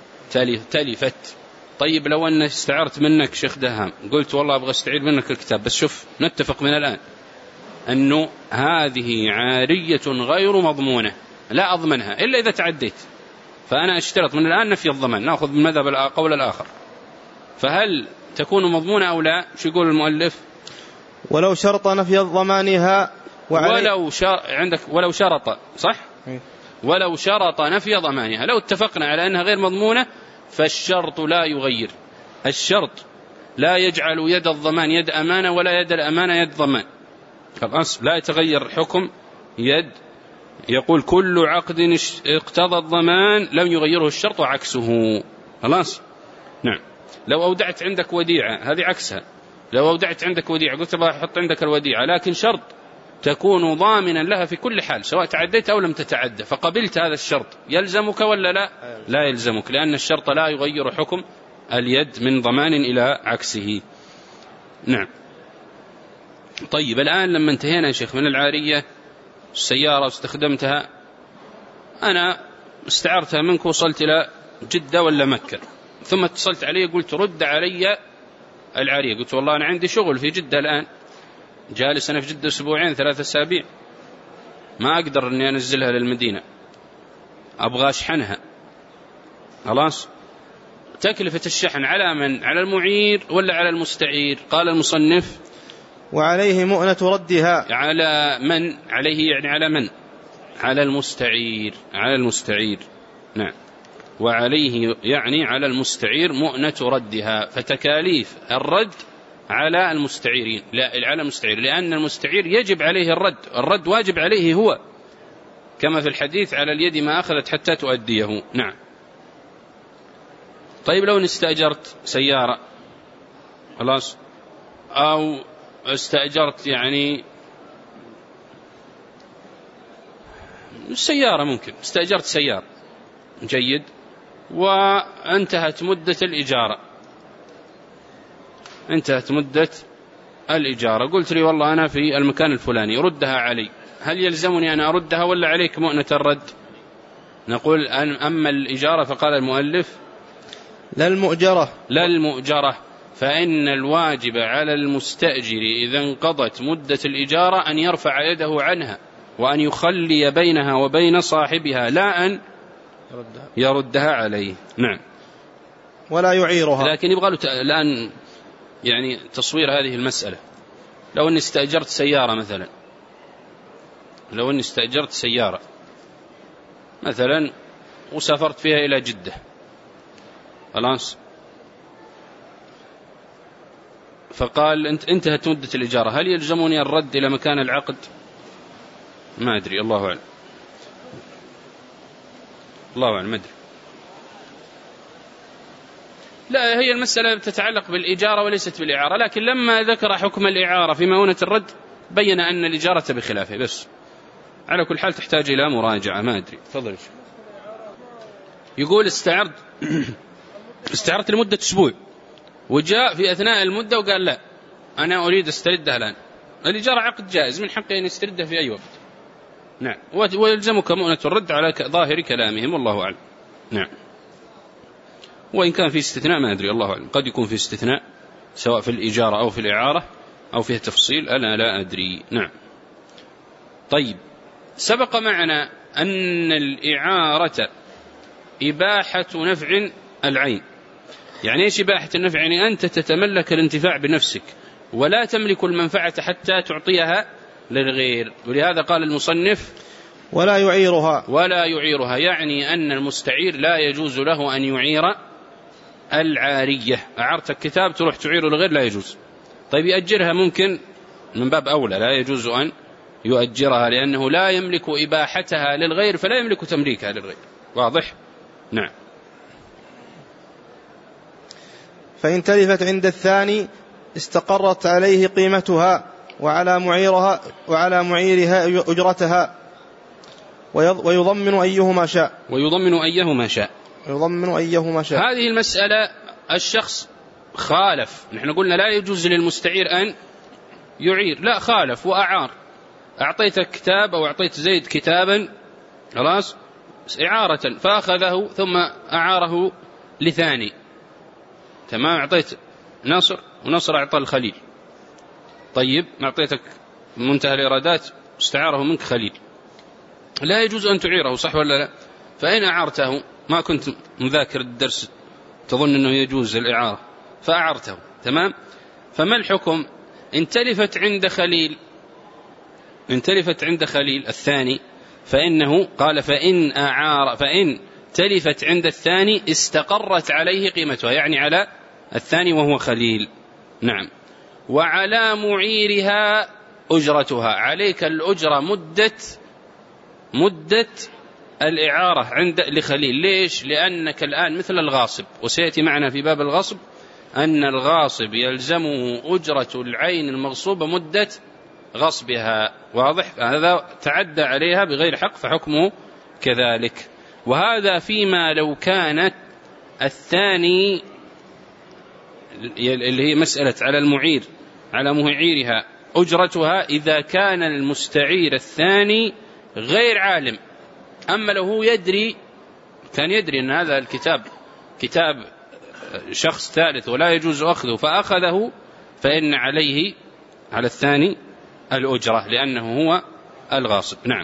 تلفت. طيب، لو أن استعرت منك شيخ دهام، قلت والله أبغى استعير منك الكتاب، بس شوف نتفق من الآن أنه هذه عارية غير مضمونة، لا أضمنها إلا إذا تعديت، فأنا أشترط من الآن نفي الضمان، نأخذ من مذهب القول الآخر، فهل تكون مضمونة أو لا؟ شو يقول المؤلف؟ ولو شرط نفي ضمانها ولو شرط، صح؟ ولو شرط نفي ضمانها، لو اتفقنا على أنها غير مضمونة فالشرط لا يغير، الشرط لا يجعل يد الضمان يد أمانة ولا يد الأمانة يد ضمان، خلاص، لا يتغير حكم يد. يقول كل عقد اقتضى الضمان لم يغيره الشرط وعكسه، خلاص. نعم. لو أودعت عندك وديعة، هذه عكسها، لو أودعت عندك وديعة قلت بحط عندك الوديعة، لكن شرط تكون ضامنا لها في كل حال سواء تعديت أو لم تتعدى، فقبلت هذا الشرط، يلزمك ولا لا؟ لا يلزمك، لأن الشرط لا يغير حكم اليد من ضمان إلى عكسه. نعم. طيب، الآن لما انتهينا يا شيخ من العارية السيارة واستخدمتها، أنا استعرتها منك وصلت إلى جدة ولا مكة، ثم اتصلت علي قلت رد علي العارية، قلت والله أنا عندي شغل في جدة الآن، جالس أنا في جدة 2 3 أسابيع، ما أقدر أني أنزلها للمدينة، أبغى أشحنها، خلاص، تكلفة الشحن على من؟ على المعير ولا على المستعير؟ قال المصنف وعليه مؤنة ردها. على من؟ عليه يعني على من؟ على المستعير، على المستعير. نعم. وعليه يعني على المستعير مؤنة ردها، فتكاليف الرد على المستعيرين، لا على المستعير، لأن المستعير يجب عليه الرد واجب عليه هو، كما في الحديث على اليد ما أخذت حتى تؤديه. نعم. طيب، لو استأجرت سيارة، خلاص، أو استأجرت يعني السيارة، ممكن استأجرت سيارة، جيد، وانتهت مدة الإجارة، انتهت مدة الإجارة، قلت لي والله أنا في المكان الفلاني ردها علي، هل يلزمني أن أردها ولا عليك مؤنة الرد؟ نقول أما الإجارة فقال المؤلف لا المؤجرة، فإن الواجب على المستأجر إذا انقضت مدة الإجارة أن يرفع يده عنها وأن يخلي بينها وبين صاحبها، لا أن يردها عليه. نعم. ولا يعيرها. لكن يبغى له الآن يعني تصوير هذه المسألة. لو أني استأجرت سيارة مثلا، لو أني استأجرت سيارة مثلا وسافرت فيها إلى جدة، خلاص، فقال انتهت مدة الإجارة، هل يلزمني الرد إلى مكان العقد؟ ما أدري، الله أعلم، الله أعلم، ما أدري. لا، هي المسألة تتعلق بالإجارة وليست بالإعارة، لكن لما ذكر حكم الإعارة في مؤونة الرد بين أن الإجارة بخلافه. بس على كل حال تحتاج إلى مراجعة. ما أدري، تفضل. يقول استعرت لمدة أسبوع، وجاء في أثناء المدة وقال لا أنا أريد استردها الآن. الإجارة عقد جائز، من حقه أن يستردها في أي وقت. نعم، ويلزمك مؤونة الرد على ظاهر كلامهم، والله أعلم. نعم، وإن كان في استثناء ما أدري، الله أعلم، قد يكون في استثناء سواء في الإجارة أو في الإعارة أو فيه تفصيل، أنا لا أدري. نعم. طيب، سبق معنا أن الإعارة إباحة نفع العين. يعني إيش إباحة النفع؟ يعني أنت تتملك الانتفاع بنفسك ولا تملك المنفعة حتى تعطيها للغير، ولهذا قال المصنف ولا يعيرها، يعني أن المستعير لا يجوز له أن يعير العارية. أعرت كتاب تروح تعيره للغير، لا يجوز. طيب يأجرها ممكن، من باب أولى لا يجوز أن يؤجرها، لأنه لا يملك إباحتها للغير فلا يملك تمليكها للغير. واضح؟ نعم. فإن تلفت عند الثاني استقرت عليه قيمتها وعلى معيرها أجرتها، ويضمن أيهما شاء. هذه المسألة الشخص خالف، نحن قلنا لا يجوز للمستعير أن يعير، لا، خالف وأعار. أعطيتك كتاب أو أعطيت زيد كتابا خلاص إعارة، فأخذه ثم أعاره لثاني، تمام. أعطيت نصر ونصر أعطى الخليل. طيب، أعطيتك منتهى الإرادات استعاره منك خليل، لا يجوز أن تعيره، صح ولا لا؟ فإن أعرته، ما كنت مذاكر الدرس تظن أنه يجوز الإعارة فأعرته، تمام. فما الحكم إن تلفت عند خليل الثاني؟ فإنه قال فإن تلفت عند الثاني استقرت عليه قيمتها، يعني على الثاني وهو خليل. نعم. وعلى معيرها أجرتها، عليك الأجرة مدة الإعارة لخليل. ليش؟ لأنك الآن مثل الغاصب، وسيأتي معنا في باب الغصب أن الغاصب يلزمه أجرة العين المغصوبة مدة غصبها. واضح؟ هذا تعدى عليها بغير حق فحكمه كذلك. وهذا فيما لو كانت الثاني اللي هي مسألة على معيرها أجرتها إذا كان المستعير الثاني غير عالم. أما لو هو كان يدري أن هذا الكتاب كتاب شخص ثالث ولا يجوز أخذه فأخذه، فإن عليه على الثاني الأجرة لأنه هو الغاصب. نعم،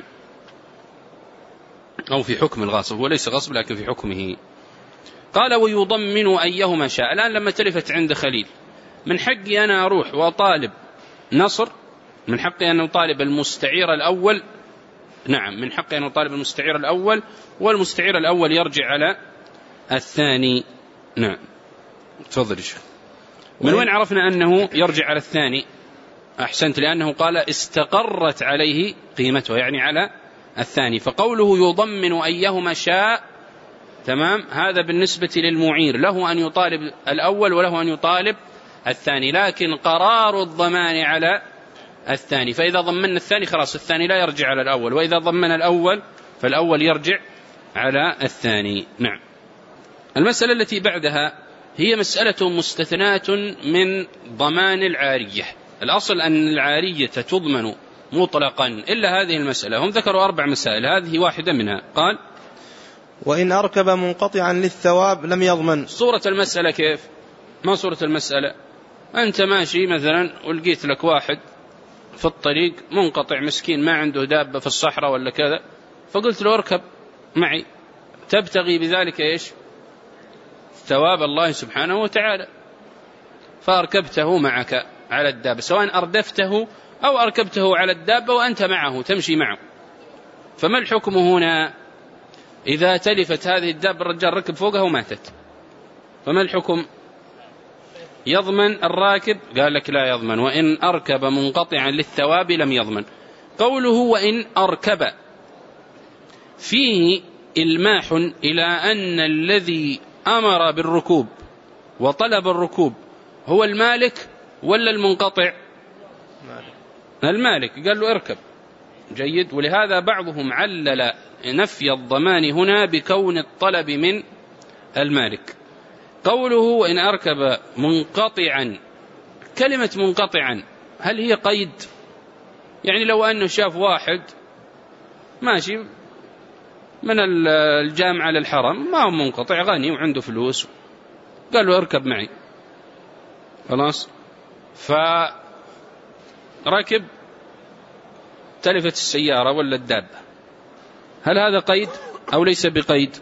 أو في حكم الغاصب، وليس غصب لكن في حكمه. قال ويضمن أيهما شاء. الآن لما تلفت عند خليل، من حقي أنا أروح وأطالب نصر، من حقي أن أطالب المستعير الأول. نعم، من حقي أن أطالب المستعير الأول، والمستعير الأول يرجع على الثاني. نعم، تفضل. من وين عرفنا أنه يرجع على الثاني؟ أحسنت، لأنه قال استقرت عليه قيمته، يعني على الثاني. فقوله يضمن أيهما شاء، تمام، هذا بالنسبة للمعير، له أن يطالب الأول وله أن يطالب الثاني، لكن قرار الضمان على الثاني. فإذا ضمن الثاني خلاص الثاني لا يرجع على الأول، وإذا ضمن الأول فالأول يرجع على الثاني. نعم. المسألة التي بعدها هي مسألة مستثناة من ضمان العارية. الأصل أن العارية تضمن مطلقا إلا هذه المسألة. هم ذكروا 4 مسائل، هذه واحدة منها. قال وإن أركب منقطعا للثواب لم يضمن. صورة المسألة كيف؟ ما صورة المسألة؟ أنت ماشي مثلا ولقيت لك واحد في الطريق منقطع مسكين ما عنده دابة في الصحراء ولا كذا، فقلت له اركب معي، تبتغي بذلك إيش؟ ثواب الله سبحانه وتعالى. فأركبته معك على الدابة، سواء أردفته أو أركبته على الدابة وأنت معه تمشي معه. فما الحكم هنا إذا تلفت هذه الدابة، الرجال ركب فوقها وماتت، فما الحكم؟ يضمن الراكب؟ قال لك لا يضمن. وإن أركب منقطعا للثواب لم يضمن. قوله وإن أركب فيه إلماح إلى أن الذي أمر بالركوب وطلب الركوب هو المالك ولا المنقطع؟ المالك، قال له اركب. جيد. ولهذا بعضهم علل نفي الضمان هنا بكون الطلب من المالك. قوله إن أركب منقطعا، كلمة منقطعا هل هي قيد؟ يعني لو أنه شاف واحد ماشي من الجامعة للحرم ما هو منقطع، غني وعنده فلوس، قال له اركب معي، خلاص، فركب، تلفت السيارة ولا الدابة، هل هذا قيد أو ليس بقيد؟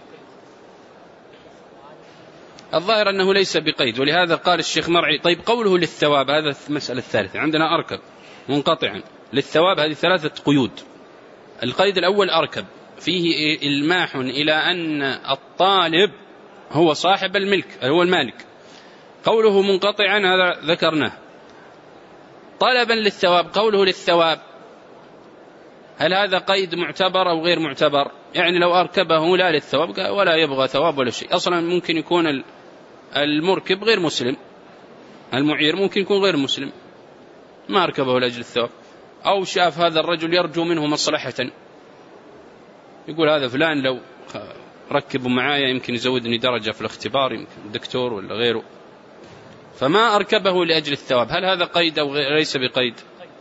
الظاهر أنه ليس بقيد، ولهذا قال الشيخ مرعي طيب قوله للثواب، هذا المسألة الثالثة عندنا، أركب منقطعا للثواب، هذه 3 قيود. القيد الأول أركب، فيه إلماح إلى أن الطالب هو صاحب الملك، هو المالك. قوله منقطعا هذا ذكرناه. طلبا للثواب، قوله للثواب هل هذا قيد معتبر أو غير معتبر؟ يعني لو أركبه لا للثواب ولا يبغى ثواب ولا شيء، أصلا ممكن يكون المركب غير مسلم، المعير ممكن يكون غير مسلم ما أركبه لأجل الثواب، أو شاف هذا الرجل يرجو منه مصلحة، يقول هذا فلان لو ركبوا معايا يمكن يزودني درجة في الاختبار، يمكن دكتور ولا غيره، فما أركبه لأجل الثواب. هل هذا قيد أو ليس بقيد؟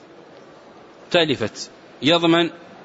تلفت يضمن.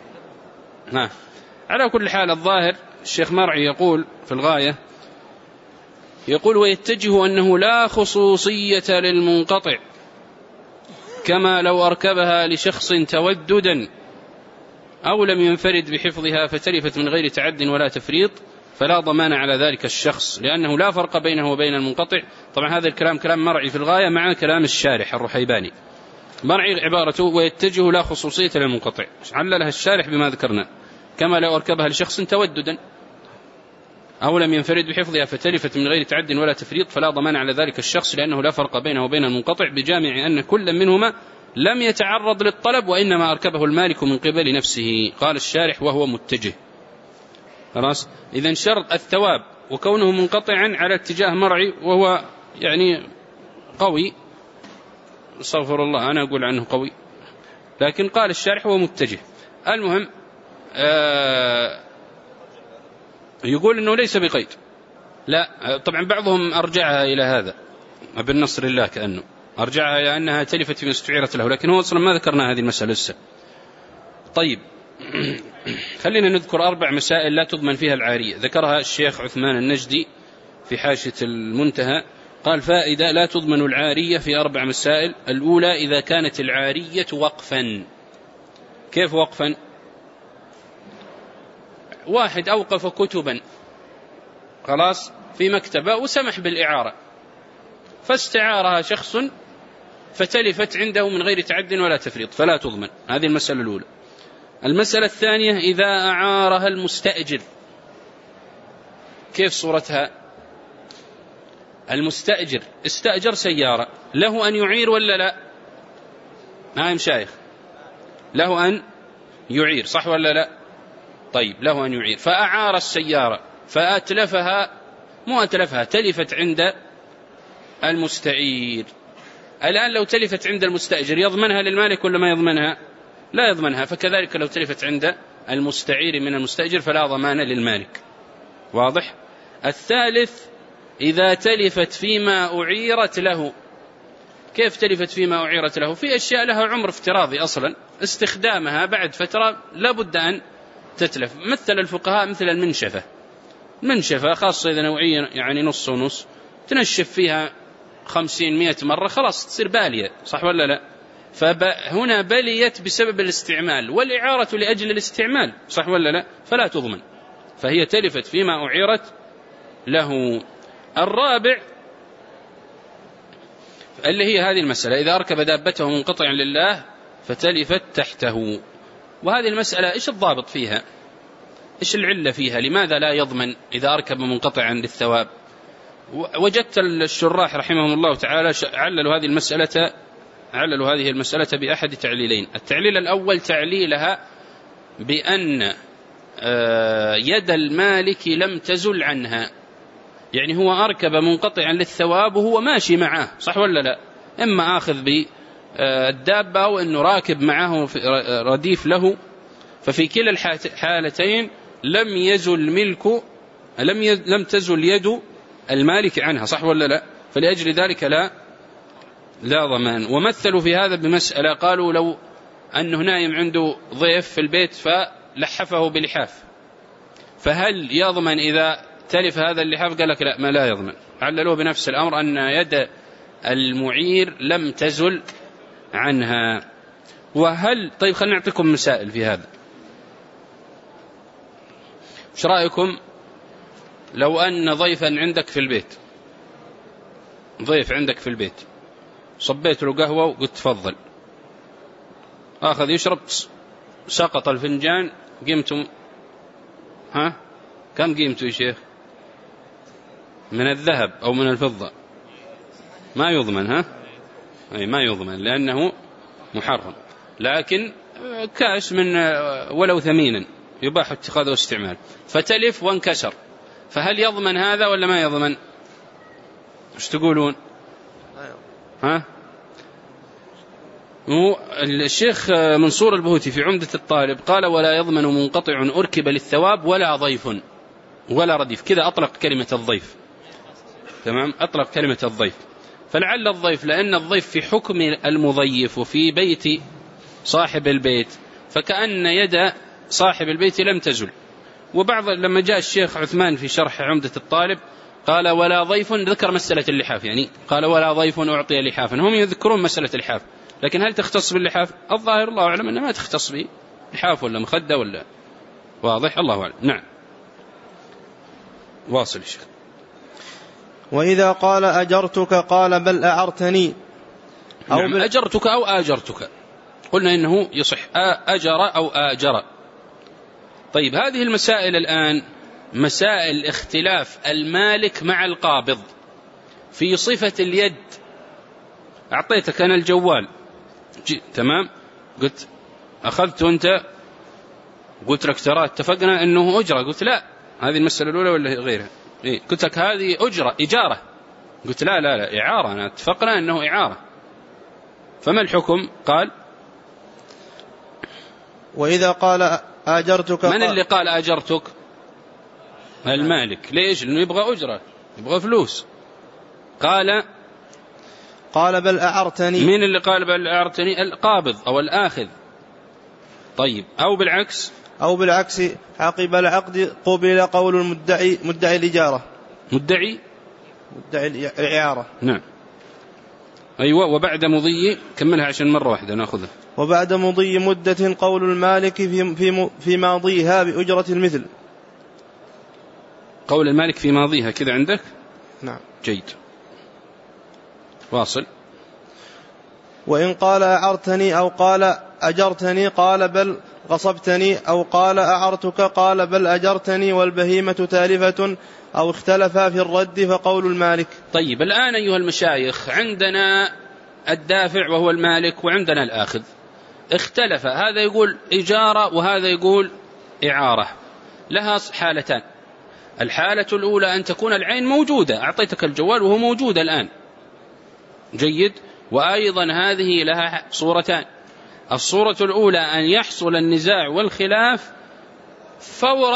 على كل حال الظاهر الشيخ مرعي يقول في الغاية، يقول ويتجه أنه لا خصوصية للمنقطع، كما لو أركبها لشخص توددا أو لم ينفرد بحفظها فتلفت من غير تعد ولا تفريط، فلا ضمان على ذلك الشخص، لأنه لا فرق بينه وبين المنقطع. طبعا هذا الكلام كلام مرعي في الغاية مع كلام الشارح الرحيباني. مرعي عبارته ويتجه لا خصوصية للمنقطع، عللها الشارح بما ذكرنا، كما لو أركبها لشخص توددا أو لم ينفرد بحفظها فتلفت من غير تعد ولا تفريط، فلا ضمان على ذلك الشخص، لأنه لا فرق بينه وبين المنقطع، بجامع أن كل منهما لم يتعرض للطلب وإنما أركبه المالك من قبل نفسه. قال الشارح وهو متجه. خلاص، إذن شرط الثواب وكونه منقطعا على اتجاه مرعي، وهو يعني قوي، استغفر الله أنا أقول عنه قوي، لكن قال الشارح هو متجه. المهم يقول أنه ليس بقيد، لا طبعا بعضهم أرجعها إلى هذا ابن نصر الله، كأنه أرجعها إلى أنها تلفت فيما استعيرت له، لكن هو أصلا ما ذكرنا هذه المسألة لسه. طيب خلينا نذكر 4 مسائل لا تضمن فيها العارية، ذكرها الشيخ عثمان النجدي في حاشية المنتهى، قال فائدة لا تضمن العارية في 4 مسائل. الأولى إذا كانت العارية وقفا. كيف وقفا؟ واحد أوقف كتبا خلاص في مكتبة وسمح بالإعارة، فاستعارها شخص فتلفت عنده من غير تعد ولا تفريط، فلا تضمن. هذه المسألة الأولى. المسألة الثانية إذا أعارها المستأجر. كيف صورتها؟ المستأجر استأجر سيارة، له أن يعير ولا لا؟ نعم شيخ، له أن يعير، صح ولا لا؟ طيب له أن يعير، فأعار السيارة فأتلفها، مو أتلفها، تلفت عند المستعير. الآن لو تلفت عند المستأجر يضمنها للمالك ولا ما يضمنها؟ لا يضمنها. فكذلك لو تلفت عند المستعير من المستأجر فلا ضمان للمالك. واضح؟ الثالث إذا تلفت فيما أعيرت له. كيف تلفت فيما أعيرت له؟ في أشياء لها عمر افتراضي أصلا، استخدامها بعد فترة لابد أن تتلف، مثل الفقهاء مثل المنشفة. منشفة خاصة إذا نوعية يعني نص ونص، تنشف فيها 50-100 مرة خلاص تصير بالية، صح ولا لا؟ فهنا بليت بسبب الاستعمال، والإعارة لأجل الاستعمال، صح ولا لا؟ فلا تضمن، فهي تلفت فيما أعيرت له. الرابع اللي هي هذه المسألة، إذا أركب دابته منقطعا لله فتلفت تحته. وهذه المسألة إيش الضابط فيها؟ إيش العلة فيها؟ لماذا لا يضمن إذا أركب منقطعا للثواب؟ وجدت الشراح رحمهم الله تعالى عللوا هذه المسألة بأحد تعليلين. التعليل الأول تعليلها بأن يد المالك لم تزل عنها، يعني هو أركب منقطعا للثواب وهو ماشي معه، صح ولا لا؟ إما آخذ بالدابة أو أنه راكب معه رديف له، ففي كلا الحالتين لم تزل يد المالك عنها، صح ولا لا؟ فلأجل ذلك لا ضمان. ومثلوا في هذا بمسألة، قالوا لو أنه نايم عنده ضيف في البيت فلحفه بلحاف، فهل يضمن إذا تلف هذا اللحاف؟ قال لك لا، ما لا يضمن. عللوه بنفس الأمر أن يد المعير لم تزل عنها. طيب خلنا نعطيكم مسائل في هذا. ايش رأيكم لو أن ضيفا عندك في البيت، ضيف عندك في البيت، صبيت له قهوة وقلت تفضل، أخذ يشرب، سقط الفنجان، قيمته كم قيمته يا شيخ؟ من الذهب أو من الفضة؟ ما يضمن، أي ما يضمن لأنه محرم، لكن كاش من ولو ثمينا يباح اتخاذه واستعمال، فتلف وانكسر، فهل يضمن هذا ولا ما يضمن؟ ايش تقولون؟ الشيخ منصور البهوتي في عمدة الطالب قال ولا يضمن منقطع أركب للثواب ولا ضيف ولا رديف. كذا أطلق كلمة الضيف، تمام، أطلق كلمة الضيف. فلعل الضيف، لأن الضيف في حكم المضيف وفي بيت صاحب البيت، فكأن يد صاحب البيت لم تزل. وبعض لما جاء الشيخ عثمان في شرح عمدة الطالب قال ولا ضيف، ذكر مسألة اللحاف، يعني قال ولا ضيف أعطي لحافا، هم يذكرون مسألة اللحاف، لكن هل تختص باللحاف؟ الظاهر الله أعلم أنها ما تختص باللحاف ولا مخدة ولا، واضح، الله أعلم. نعم، واصل الشيخ. وإذا قال أجرتك قال بل أعرتني، أو نعم، أجرتك أو آجرتك، قلنا إنه يصح أجر أو آجر. طيب هذه المسائل الآن مسائل اختلاف المالك مع القابض في صفة اليد. أعطيتك أنا الجوال، تمام، قلت أخذت أنت، قلت لك ترى اتفقنا أنه أجرة، قلت لا، هذه المسألة الأولى ولا غيرها؟ قلت لك هذه أجرة إجارة، قلت لا إعارة، أنا اتفقنا أنه إعارة، فما الحكم؟ قال وإذا قال آجرتك، من اللي قال آجرتك؟ المالك. ليش؟ لأنه يبغى أجرة، يبغى فلوس. قال بل أعرتني، مين اللي قال بل أعرتني؟ القابض أو الآخذ. طيب أو بالعكس عقب العقد قبل قول مدعي الإجارة، مدعي الإعارة. نعم، أيوة. وبعد مضي، كملها عشان مرة واحدة نأخذها. وبعد مضي مدة قول المالك في ماضيها بأجرة المثل. قول المالك في ماضيها كذا عندك؟ نعم، جيد، واصل. وإن قال أعرتني أو قال أجرتني قال بل غصبتني، أو قال أعرتك قال بل أجرتني، والبهيمة تالفة، أو اختلفا في الرد فقول المالك. طيب الآن أيها المشايخ، عندنا الدافع وهو المالك وعندنا الآخذ، اختلف، هذا يقول إجارة وهذا يقول إعارة، لها حالتان. الحالة الأولى أن تكون العين موجودة، أعطيتك الجوال وهو موجود الآن، جيد. وأيضا هذه لها صورتان. الصورة الأولى أن يحصل النزاع والخلاف فور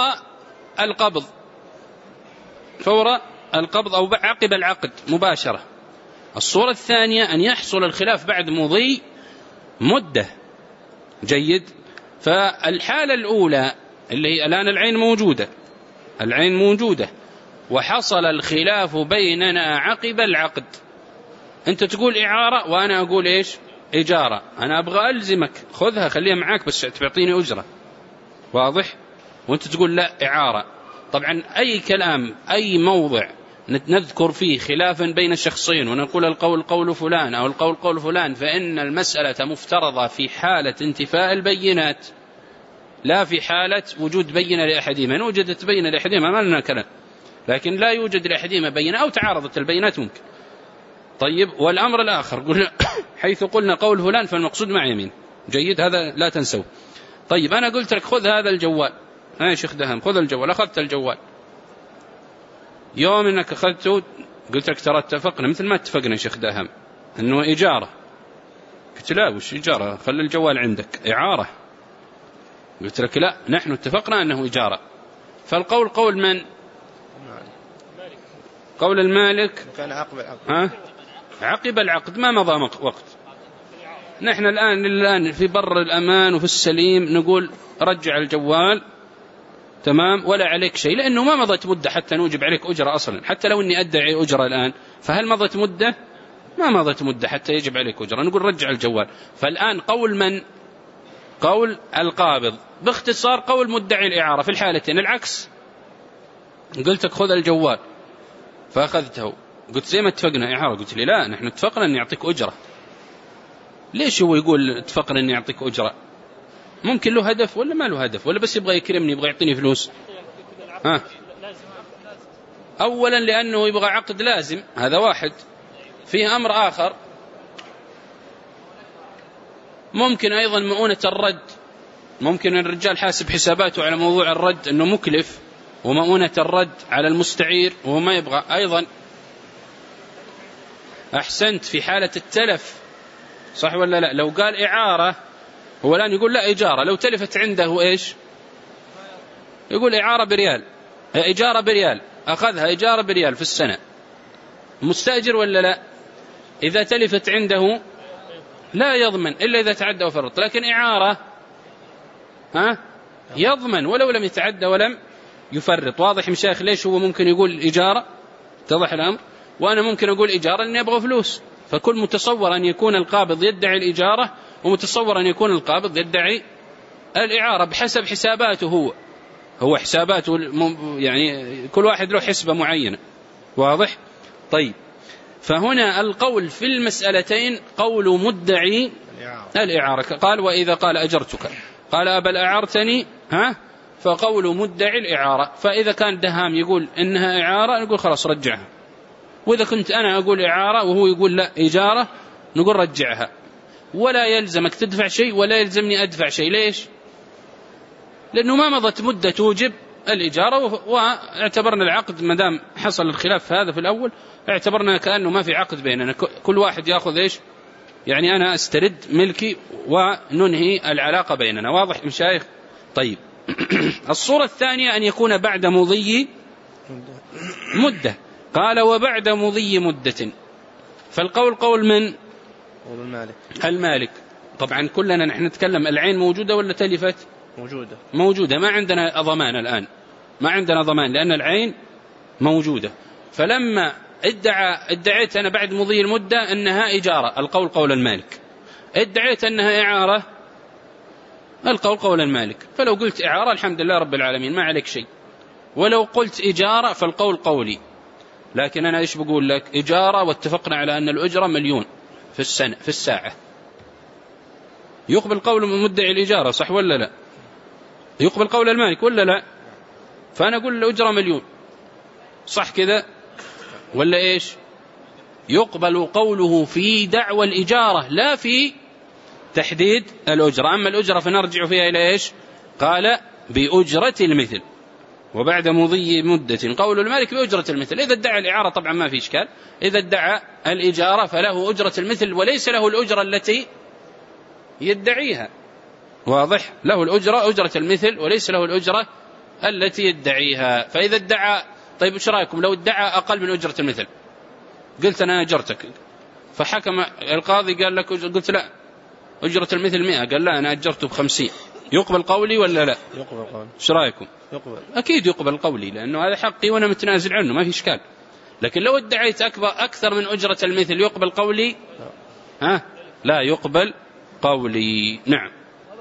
القبض أو عقب العقد مباشرة. الصورة الثانية أن يحصل الخلاف بعد مضي مدة، جيد. فالحالة الأولى اللي هي الآن العين موجودة وحصل الخلاف بيننا عقب العقد، أنت تقول إعارة وأنا أقول إيش؟ إجارة، أنا أبغى ألزمك خذها خليها معاك بس تعطيني أجرة، واضح؟ وأنت تقول لا إعارة. طبعا أي كلام، أي موضع نذكر فيه خلافا بين الشخصين ونقول القول قول فلان أو القول قول فلان، فإن المسألة مفترضة في حالة انتفاء البينات، لا في حالة وجود بينة لأحدهما. إن وجدت بينة لأحدهما ما لنا كلام، لكن لا يوجد لأحدهما بينة أو تعارضت البينات ممكن. طيب، والأمر الآخر قلنا حيث قلنا قول فلان فالمقصود مع يمين، جيد، هذا لا تنسوا. طيب أنا قلت لك خذ هذا الجوال، يا شيخ دهم خذ الجوال، أخذت الجوال، يوم أنك أخذته قلت لك ترى اتفقنا مثل ما اتفقنا يا شيخ داهم أنه إجارة، قلت لا وش إجارة، خلي الجوال عندك إعارة، قلت لك لا نحن اتفقنا أنه إجارة. فالقول قول من؟ قول المالك كان عقب العقد. عقب العقد ما مضى وقت. نحن الآن في بر الأمان وفي السليم نقول رجع الجوال تمام ولا عليك شيء، لأنه ما مضت مدة حتى نوجب عليك أجرة أصلا. حتى لو أني أدعي أجرة الآن فهل مضت مدة؟ ما مضت مدة حتى يجب عليك أجرة، نقول رجع الجوال. فالآن قول من؟ قول القابض، باختصار قول مدعي الإعارة في الحالتين. العكس قلت لك خذ الجوال فأخذته، قلت زي ما اتفقنا إعارة، قلت لي لا نحن اتفقنا أن يعطيك أجرة. ليش هو يقول اتفقنا أن يعطيك أجرة؟ ممكن له هدف ولا ما له هدف، ولا بس يبغى يكرمني يبغى يعطيني فلوس؟ أولا لأنه يبغى عقد لازم، هذا واحد. فيه أمر آخر ممكن أيضا مؤونة الرد، ممكن الرجال حاسب حساباته على موضوع الرد أنه مكلف، ومؤونة الرد على المستعير وهو ما يبغى. أيضا أحسنت في حالة التلف، صح ولا لا؟ لو قال إعارة هو الآن يقول لا إجارة، لو تلفت عنده إيش يقول إعارة بريال، إجارة بريال، أخذها إجارة بريال في السنة، مستأجر ولا لا؟ إذا تلفت عنده لا يضمن إلا إذا تعدى وفرط، لكن إعارة يضمن ولو لم يتعدى ولم يفرط. واضح مشايخ ليش هو ممكن يقول إجارة؟ اتضح الأمر. وأنا ممكن أقول إجارة لأني أبغى فلوس. فكل متصور أن يكون القابض يدعي الإجارة، ومتصور أن يكون القابض يدعي الإعارة بحسب حساباته هو حساباته، يعني كل واحد له حسبة معينة. واضح؟ طيب، فهنا القول في المسألتين قول مدعي الإعارة. قال وإذا قال أجرتك قال أبل أعرتني فقول مدعي الإعارة. فإذا كان دهام يقول إنها إعارة نقول خلاص رجعها، وإذا كنت أنا أقول إعارة وهو يقول لا إجارة نقول رجعها، ولا يلزمك تدفع شيء ولا يلزمني أدفع شيء. ليش؟ لأنه ما مضت مدة توجب الإجارة، واعتبرنا العقد مدام حصل الخلاف هذا في الأول اعتبرنا كأنه ما في عقد بيننا، كل واحد يأخذ إيش يعني أنا أسترد ملكي وننهي العلاقة بيننا. واضح مشايخ؟ طيب الصورة الثانية أن يكون بعد مضي مدة. قال وبعد مضي مدة، فالقول قول من؟ قول المالك. طبعا كلنا نحن نتكلم العين موجودة ولا تلفت؟ موجودة. ما عندنا ضمان الآن، ما عندنا ضمان لأن العين موجودة. فلما ادعيت أنا بعد مضي المدة أنها إجارة، القول قول المالك. ادعيت أنها إعارة، القول قول المالك. فلو قلت إعارة الحمد لله رب العالمين ما عليك شيء، ولو قلت إجارة فالقول قولي. لكن أنا إيش بقول لك؟ إجارة واتفقنا على أن الأجرة 1,000,000 في السنة في الساعة، يقبل قول مدعي الإجارة صح ولا لا؟ يقبل قول المالك ولا لا؟ فأنا أقول الأجرة 1,000,000 صح كذا ولا إيش؟ يقبل قوله في دعوى الإجارة لا في تحديد الأجرة. أما الأجرة فنرجع فيها إلى إيش؟ قال بأجرة المثل، وبعد مضي مدة قول المالك بأجرة المثل. إذا ادعى الإعارة طبعا ما في إشكال، إذا ادعى الإجارة فله أجرة المثل وليس له الأجرة التي يدعيها. واضح؟ له الأجرة أجرة المثل وليس له الأجرة التي يدعيها. فإذا ادعى، طيب إيش رأيكم لو ادعى أقل من أجرة المثل؟ قلت أنا أجرتك، فحكم القاضي قال لك، قلت لا أجرة المثل 100، قال لا أنا أجرته ب50، يقبل قولي ولا لا؟ يقبل قولي. إيش رأيكم؟ يقبل. أكيد يقبل قولي لأنه هذا حقي وأنا متنازل عنه ما في إشكال. لكن لو ادعيت أكثر من أجرة المثل يقبل قولي؟ لا يقبل قولي. نعم.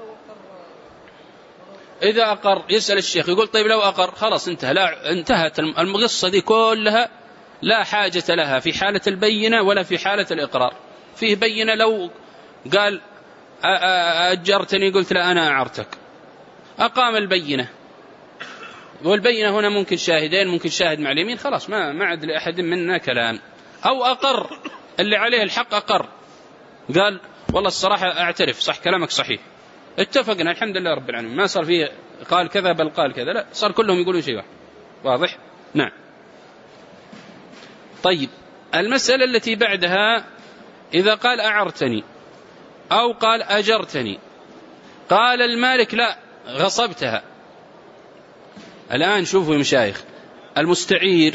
إذا أقر يسأل الشيخ يقول طيب لو أقر خلاص انتهت القصة دي كلها، لا حاجة لها في حالة البينة ولا في حالة الإقرار. فيه بينة لو قال أجرتني قلت لا أنا أعرتك، أقام البينة، والبينة هنا ممكن شاهدين ممكن شاهد مع اليمين، خلاص ما عاد لأحد منا كلام. أو أقر اللي عليه الحق أقر قال والله الصراحة أعترف صح كلامك صحيح، اتفقنا الحمد لله رب العالمين، ما صار فيه قال كذا بل قال كذا، لا صار كلهم يقولون شيء واحد. واضح؟ نعم. طيب المسألة التي بعدها إذا قال أعرتني أو قال أجرتني، قال المالك لا غصبتها. الآن شوفوا يا مشايخ، المستعير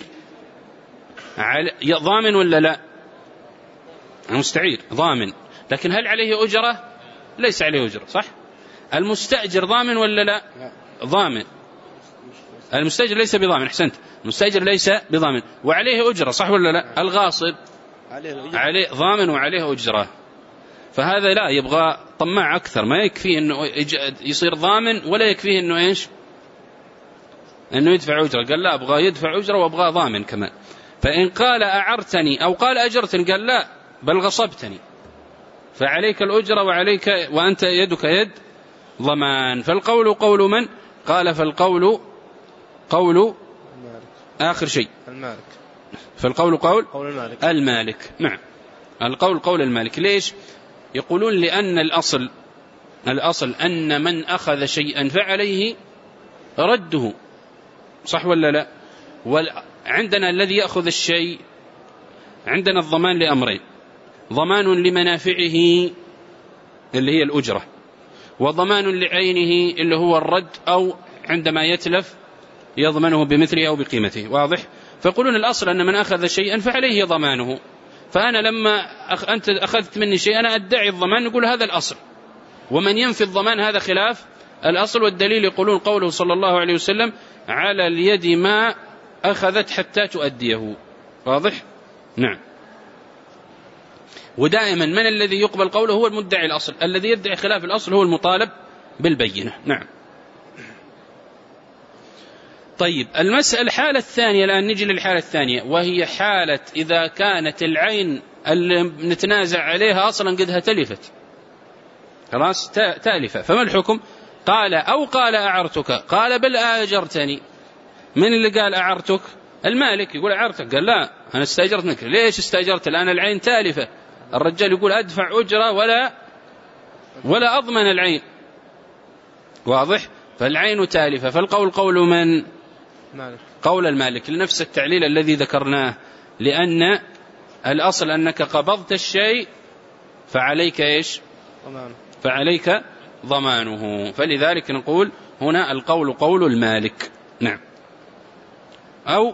ضامن ولا لا؟ المستعير ضامن، لكن هل عليه أجرة؟ ليس عليه أجرة، صح؟ المستأجر ضامن ولا لا؟ ضامن. المستأجر ليس بضامن، أحسنت، المستأجر ليس بضامن وعليه أجرة، صح ولا لا؟ الغاصب عليه ضامن وعليه أجرة، فهذا لا، يبغى طماع أكثر، ما يكفيه أنه يصير ضامن ولا يكفيه أنه إيش؟ أنه يدفع أجرة. قال لا، أبغى يدفع أجرة وأبغى ضامن كمان. فإن قال أعرتني أو قال أجرتني قال لا بل غصبتني، فعليك الأجرة وعليك وأنت يدك يد ضمان. فالقول قول من؟ قال فالقول قول آخر شيء المالك. فالقول قول المالك. المالك. نعم، القول قول المالك. ليش؟ يقولون لأن الأصل أن من أخذ شيئا فعليه رده، صح ولا لا؟ وعندنا الذي يأخذ الشيء عندنا الضمان لأمرين: ضمان لمنافعه اللي هي الأجرة، وضمان لعينه اللي هو الرد، أو عندما يتلف يضمنه بمثله أو بقيمته. واضح؟ فيقولون الأصل أن من أخذ شيئا فعليه ضمانه، فأنا لما أنت أخذت مني شيء أنا أدعي الضمان، نقول هذا الأصل، ومن ينفي الضمان هذا خلاف الأصل. والدليل يقولون قوله صلى الله عليه وسلم: على اليد ما أخذت حتى تؤديه. واضح؟ نعم. ودائما من الذي يقبل قوله؟ هو المدعي الأصل، الذي يدعي خلاف الأصل هو المطالب بالبينة. نعم. طيب الحالة الثانية، الآن نجي للحالة الثانية، وهي حالة إذا كانت العين اللي نتنازع عليها أصلا قدها تلفت، خلاص تالفة، فما الحكم؟ قال أو قال أعرتك، قال بل أجرتني. من اللي قال أعرتك؟ المالك يقول أعرتك، قال لا أنا استأجرت منك. ليش استأجرت؟ الآن العين تالفة. الرجال يقول أدفع أجرة ولا أضمن العين. واضح؟ فالعين تالفة، فالقول قول من؟ قول المالك، لنفس التعليل الذي ذكرناه، لأن الأصل أنك قبضت الشيء فعليك إيش؟ فعليك ضمانه، فلذلك نقول هنا القول قول المالك. نعم. أو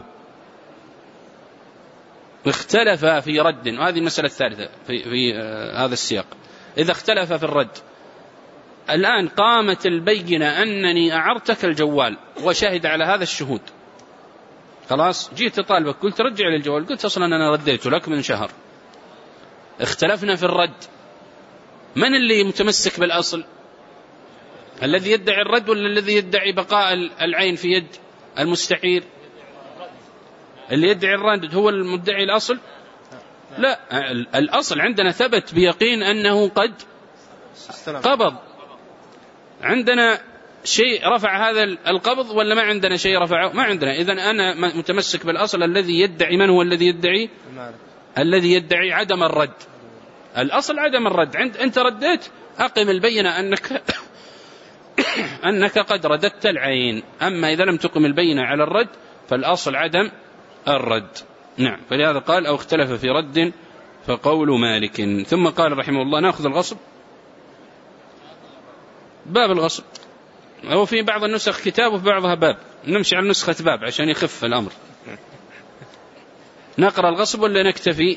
اختلف في رد، وهذه المسألة الثالثة في هذا السياق. إذا اختلف في الرد، الآن قامت البينة أنني أعرتك الجوال وشاهد على هذا الشهود، خلاص جيت طالبك قلت رجع للجوال، قلت أصلا أنا رديته لك من شهر. اختلفنا في الرد، من اللي متمسك بالأصل؟ الذي يدعي الرد ولا الذي يدعي بقاء العين في يد المستعير؟ اللي يدعي الرد هو المدعي الأصل؟ لا، الأصل عندنا ثبت بيقين أنه قد قبض. عندنا شيء رفع هذا القبض ولا ما عندنا شيء رفعه؟ ما عندنا. إذن أنا متمسك بالأصل الذي يدعي. من هو الذي يدعي؟ الذي يدعي عدم الرد. الأصل عدم الرد. أنت رديت، أقم البينة أنك قد رددت العين. أما إذا لم تقم البينة على الرد فالأصل عدم الرد. نعم. فلهذا قال أو اختلف في رد فقول مالك. ثم قال رحمه الله: نأخذ الغصب. باب الغصب هو في بعض النسخ كتاب وفي بعضها باب، نمشي على نسخة باب عشان يخف الأمر. نقرأ الغصب ولا نكتفي؟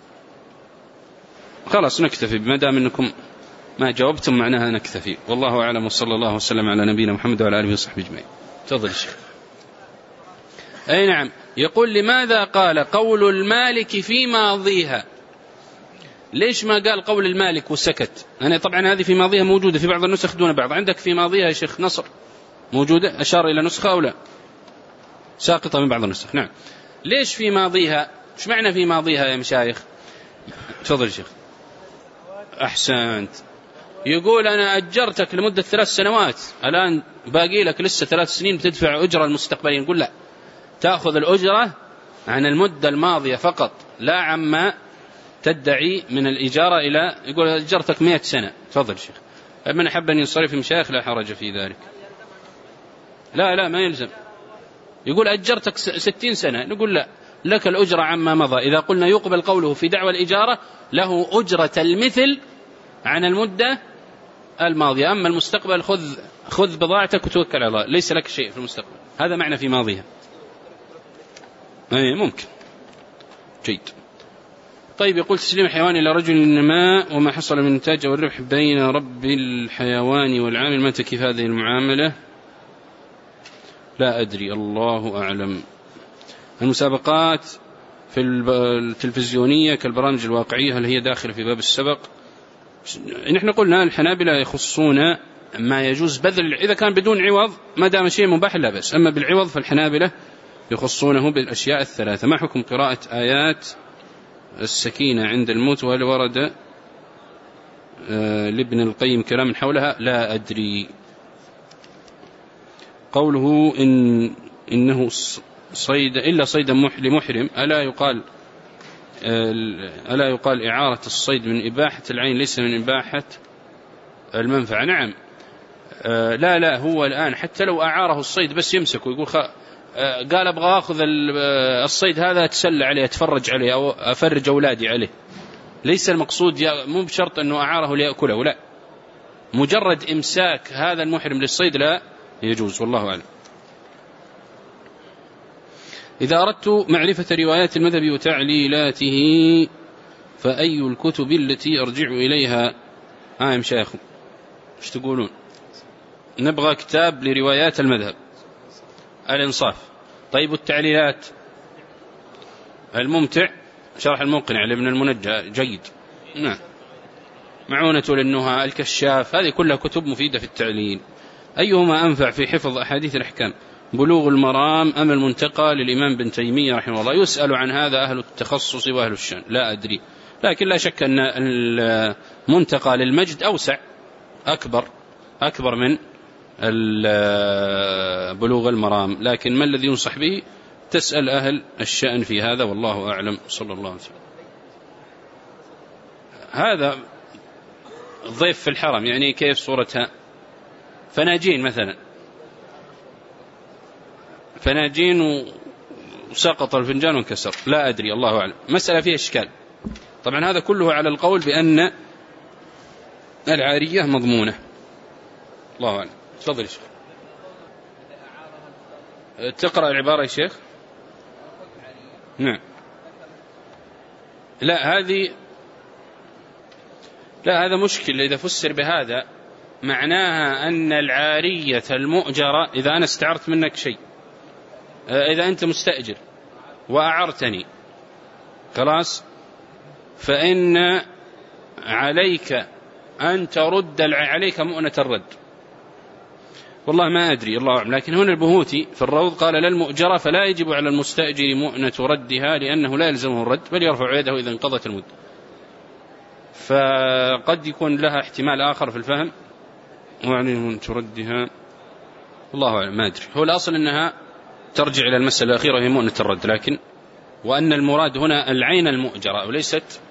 خلاص نكتفي، ما دام أنكم ما جاوبتم معناها نكتفي. والله أعلم، وصلى الله وسلم على نبينا محمد وعلى آله وصحبه أجمعين. تفضل الشيخ. أي نعم. يقول: لماذا قال قول المالك في ماضيها؟ ليش ما قال قول المالك وسكت؟ أنا طبعا هذه في ماضيها موجودة في بعض النسخ دون بعض. عندك في ماضيها يا شيخ نصر موجودة؟ أشار إلى نسخة أو لا؟ ساقطة من بعض النسخ. نعم. ليش في ماضيها؟ إيش معنى في ماضيها يا مشايخ؟ تفضل يا شيخ. أحسنت. يقول أنا أجرتك لمدة 3 سنوات، الآن باقي لك لسه 3 سنين بتدفع أجرة المستقبلين. نقول لا، تأخذ الأجرة عن المدة الماضية فقط، لا عما تدعي من الإجارة إلى. يقول أجرتك 100 سنة. تفضل شيخ. من أحب أن ينصرف مشايخ لا حرج في ذلك. لا ما يلزم. يقول أجرتك 60 سنة، نقول لا، لك الأجرة عما مضى. إذا قلنا يقبل قوله في دعوى الإجارة له أجرة المثل عن المدة الماضية. أما المستقبل خذ بضاعتك وتوكل على الله، ليس لك شيء في المستقبل. هذا معنى في ماضيها. ممكن. جيد. طيب، يقول تسليم الحيوان إلى رجل النماء وما حصل من نتاج والربح بين رب الحيوان والعامل، متى كيف هذه المعاملة؟ لا أدري، الله أعلم. المسابقات في التلفزيونية كالبرامج الواقعية هل هي داخلة في باب السبق؟ نحن قلنا الحنابلة يخصون ما يجوز بذل إذا كان بدون عوض، ما دام شيء مباح لا بأس، أما بالعوض فالحنابلة يخصونه بالأشياء الثلاثة. ما حكم قراءة آيات السكينة عند الموت، وهل ورد لابن القيم كلام حولها؟ لا أدري. قوله إنه صيد إلا صيدا لمحرم، ألا يقال إعارة الصيد من إباحة العين ليس من إباحة المنفعة؟ نعم. لا هو الآن حتى لو أعاره الصيد بس يمسك ويقول قال أبغى أخذ الصيد هذا أتسلى عليه أتفرج عليه أو أفرج أولادي عليه، ليس المقصود مو بشرط أنه أعاره ليأكله، لا، مجرد إمساك هذا المحرم للصيد لا يجوز، والله أعلم. إذا أردت معرفة روايات المذهب وتعليلاته فأي الكتب التي أرجع إليها؟ يا مشايخ ايش تقولون؟ نبغى كتاب لروايات المذهب، الإنصاف. طيب، التعليلات؟ الممتع شرح المقنع لابن المنجى جيد، نعم. معونة للنهى، الكشاف، هذه كلها كتب مفيدة في التعليل. أيهما أنفع في حفظ أحاديث الأحكام، بلوغ المرام أم المنتقى للإمام بن تيمية رحمه الله؟ يسأل عن هذا أهل التخصص وأهل الشأن، لا أدري، لكن لا شك أن المنتقى للمجد أوسع أكبر من بلوغ المرام، لكن ما الذي ينصح به؟ تسأل أهل الشأن في هذا، والله أعلم. صلى الله عليه وسلم. هذا ضيف في الحرم، يعني كيف صورتها؟ فناجين مثلا، فناجين وسقط الفنجان وانكسر، لا أدري، الله أعلم، مسألة فيها إشكال. طبعا هذا كله على القول بأن العارية مضمونة، الله أعلم. تفضل يا شيخ. تقرأ العبارة يا شيخ؟ نعم. لا هذا مشكل إذا فسر بهذا، معناها أن العارية المؤجرة، إذا أنا استعرت منك شيء، إذا أنت مستأجر وأعرتني خلاص، فإن عليك أن ترد عليك مؤنة الرد. والله ما أدري، الله أعلم، لكن هنا البهوتي في الروض قال لا المؤجرة فلا يجب على المستأجر مؤنة ردها لأنه لا يلزمه الرد، بل يرفع يده إذا انقضت المدة. فقد يكون لها احتمال آخر في الفهم، وعليهم أن تردها، الله أعلم، ما أدري. هو الأصل أنها ترجع إلى المسألة الأخيرة وهي مؤنة الرد، لكن وأن المراد هنا العين المؤجرة وليست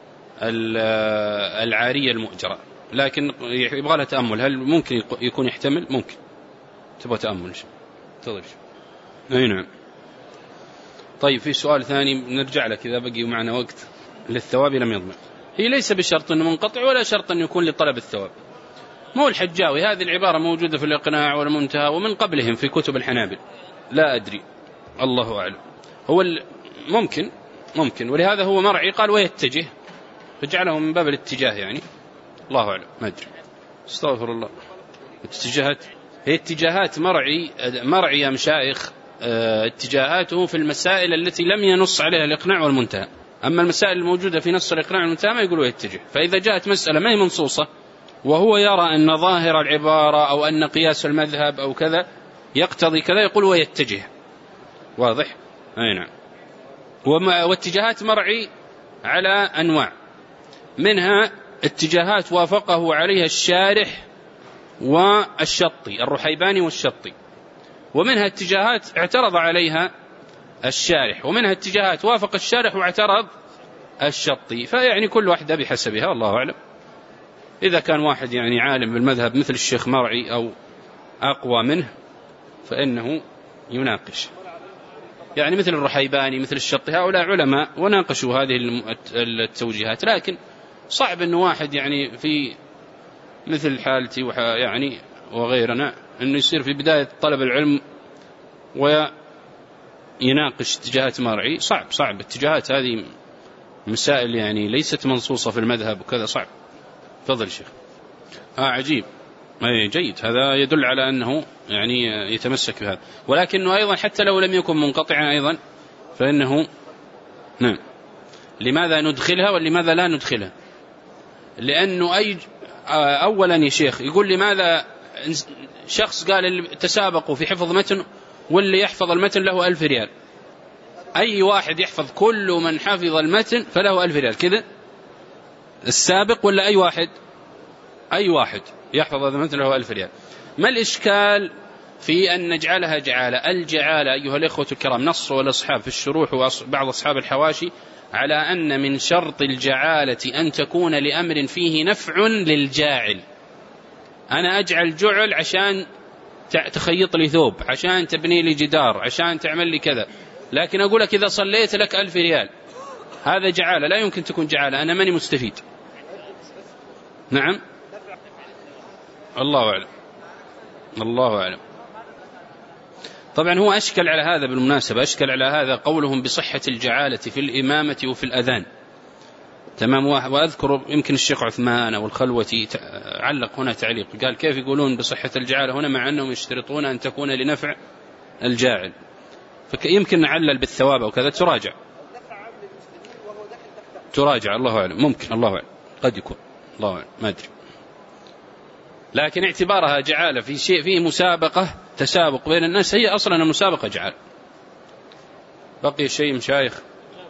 العارية المؤجرة، لكن يبغى لها تأمل. هل ممكن يكون يحتمل؟ ممكن، تبغى تأمل. تفضل. أي نعم. طيب، في سؤال ثاني نرجع لك إذا بقي معنا وقت. للثواب لم يضمن، هي ليس بشرط أنه منقطع ولا شرط أن يكون لطلب الثواب. مو الحجاوي، هذه العبارة موجودة في الإقناع والمنتهى ومن قبلهم في كتب الحنابل، لا أدري، الله أعلم. هو ممكن، ولهذا هو مرعي قال ويتجه، فجعله من باب الاتجاه، يعني الله أعلم، ما أدري. استغفر الله. اتجاهات هي اتجاهات مرعي يا مشايخ، اتجاهاته في المسائل التي لم ينص عليها الإقناع والمنتهى. أما المسائل الموجودة في نص الإقناع والمنتهى ما يقولوا يتجه. فإذا جاءت مسألة ما هي منصوصة وهو يرى أن ظاهر العبارة أو أن قياس المذهب أو كذا يقتضي كذا، يقول ويتجه. واضح؟ أي نعم. واتجاهات مرعي على أنواع، منها اتجاهات وافقه عليها الشارح والشطي، الرحيباني والشطي، ومنها اتجاهات اعترض عليها الشارح، ومنها اتجاهات وافق الشارح واعترض الشطي. فيعني كل واحدة بحسبها، والله أعلم. إذا كان واحد يعني عالم بالمذهب مثل الشيخ مرعي أو أقوى منه فإنه يناقش. يعني مثل الرحيباني مثل الشطي، هؤلاء علماء وناقشوا هذه التوجيهات. لكن صعب أنه واحد يعني في مثل حالتي يعني وغيرنا أنه يصير في بداية طلب العلم ويناقش اتجاهات مرعي. صعب اتجاهات هذه مسائل يعني ليست منصوصة في المذهب وكذا، صعب. تفضل شيخ. عجيب، جيد، هذا يدل على أنه يعني يتمسك بهذا، ولكنه أيضا حتى لو لم يكن منقطعا أيضا فإنه نعم. لماذا ندخلها ولماذا لا ندخلها؟ لأنه أولا يا شيخ يقول لماذا شخص قال اللي تسابقوا في حفظ متن واللي يحفظ المتن له 1000 ريال. أي واحد يحفظ، كل من حفظ المتن فله 1000 ريال كذا السابق، ولا أي واحد يحفظ هذا المتن له 1000 ريال؟ ما الإشكال في أن نجعلها جعالة؟ الجعالة أيها الإخوة الكرام نص الأصحاب في الشروح وبعض أصحاب الحواشي على أن من شرط الجعالة أن تكون لأمر فيه نفع للجاعل. أنا أجعل جعل عشان تخيط لي ثوب، عشان تبني لي جدار، عشان تعمل لي كذا، لكن أقول لك إذا صليت لك 1000 ريال، هذا جعالة. لا يمكن تكون جعالة، أنا ماني مستفيد. نعم، الله أعلم، الله أعلم. طبعا هو أشكل على هذا بالمناسبة، أشكل على هذا قولهم بصحة الجعالة في الإمامة وفي الأذان. تمام. وأذكر يمكن الشيخ عثمان أو الخلوتي علق هنا تعليق، قال كيف يقولون بصحة الجعالة هنا مع أنهم يشترطون أن تكون لنفع الجاعل؟ فيمكن نعلل بالثواب أو كذا، تراجع، الله أعلم، ممكن، الله أعلم، قد يكون، الله أعلم، ما أدري. لكن اعتبارها جعالة في شيء فيه مسابقة، تسابق بين الناس، هي أصلا المسابقة جعالة. بقي شيء مشايخ؟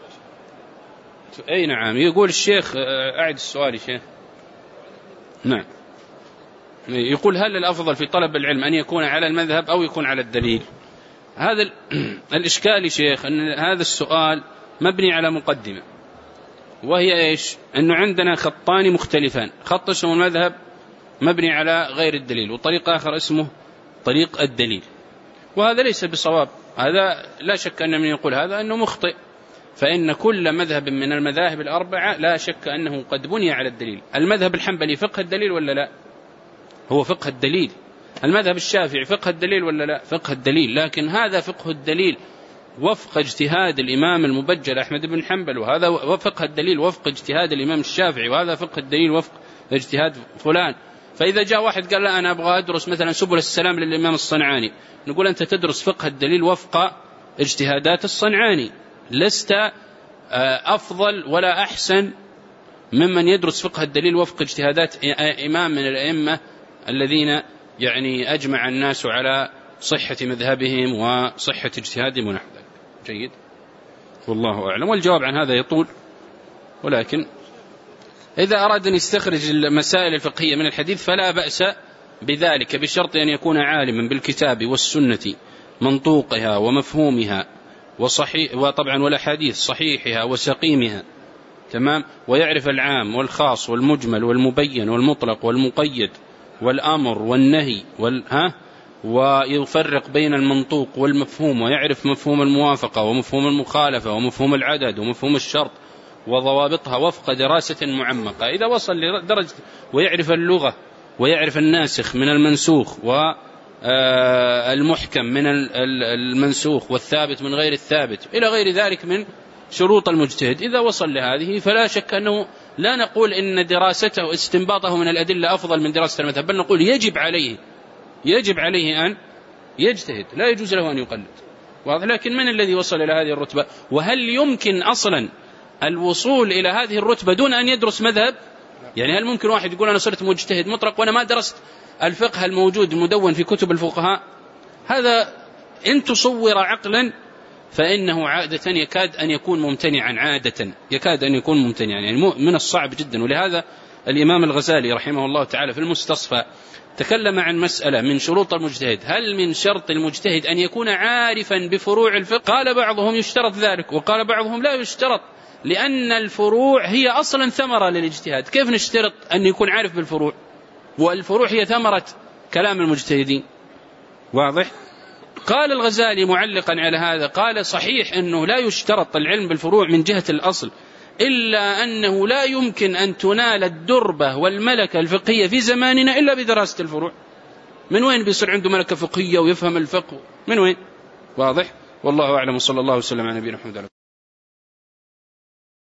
أي نعم. يقول الشيخ، أعد السؤال يا شيخ. نعم، يقول هل الأفضل في طلب العلم أن يكون على المذهب أو يكون على الدليل؟ هذا الإشكال يا شيخ، أن هذا السؤال مبني على مقدمة، وهي إيش؟ أنه عندنا خطان مختلفان، خط اسمه المذهب مبني على غير الدليل، وطريق آخر اسمه طريق الدليل، وهذا ليس بصواب. هذا لا شك أن من يقول هذا أنه مخطئ، فإن كل مذهب من المذاهب الأربعة لا شك أنه قد بني على الدليل. المذهب الحنبلي فقه الدليل ولا لا؟ هو فقه الدليل. المذهب الشافعي فقه الدليل ولا لا؟ فقه الدليل. لكن هذا فقه الدليل وفق اجتهاد الإمام المبجل أحمد بن حنبل، وهذا فقه الدليل وفق اجتهاد الإمام الشافعي، وهذا فقه الدليل وفق اجتهاد فلان. فإذا جاء واحد قال لا أنا أبغى أدرس مثلا سبل السلام للإمام الصنعاني، نقول أنت تدرس فقه الدليل وفق اجتهادات الصنعاني، لست أفضل ولا أحسن ممن يدرس فقه الدليل وفق اجتهادات إمام من الأئمة الذين يعني أجمع الناس على صحة مذهبهم وصحة اجتهادهم ونحو ذلك. جيد، والله أعلم. والجواب عن هذا يطول، ولكن إذا أراد أن يستخرج المسائل الفقهية من الحديث فلا بأس بذلك، بشرط أن يكون عالما بالكتاب والسنة منطوقها ومفهومها وطبعا والأحاديث صحيحها وسقيمها، تمام، ويعرف العام والخاص والمجمل والمبين والمطلق والمقيد والأمر والنهي ويفرق بين المنطوق والمفهوم، ويعرف مفهوم الموافقة ومفهوم المخالفة ومفهوم العدد ومفهوم الشرط وضوابطها وفق دراسة معمقة. إذا وصل لدرجة ويعرف اللغة ويعرف الناسخ من المنسوخ والمحكم من المنسوخ والثابت من غير الثابت إلى غير ذلك من شروط المجتهد، إذا وصل لهذه فلا شك أنه لا نقول إن دراسته استنباطه من الأدلة أفضل من دراسة المذهب، بل نقول يجب عليه أن يجتهد، لا يجوز له أن يقلد. واضح؟ لكن من الذي وصل إلى هذه الرتبة؟ وهل يمكن أصلا الوصول إلى هذه الرتبة دون أن يدرس مذهب؟ يعني هل ممكن واحد يقول أنا صرت مجتهد مطلق وأنا ما درست الفقه الموجود المدون في كتب الفقهاء؟ هذا إن تصور عقلا فإنه عادة يكاد أن يكون ممتنعا، يكاد أن يكون ممتنعا، يعني من الصعب جدا. ولهذا الإمام الغزالي رحمه الله تعالى في المستصفى تكلم عن مسألة من شروط المجتهد، هل من شرط المجتهد أن يكون عارفا بفروع الفقه؟ قال بعضهم يشترط ذلك، وقال بعضهم لا يشترط، لأن الفروع هي أصلا ثمرة للاجتهاد. كيف نشترط أن يكون عارف بالفروع والفروع هي ثمرة كلام المجتهدين؟ واضح؟ قال الغزالي معلقا على هذا، قال صحيح أنه لا يشترط العلم بالفروع من جهة الأصل، إلا أنه لا يمكن أن تنال الدربة والملكة الفقهية في زماننا إلا بدراسة الفروع. من وين بيصير عنده ملكة فقهية ويفهم الفقه؟ من وين؟ واضح؟ والله أعلم، صلى الله وسلم على نبينا محمد.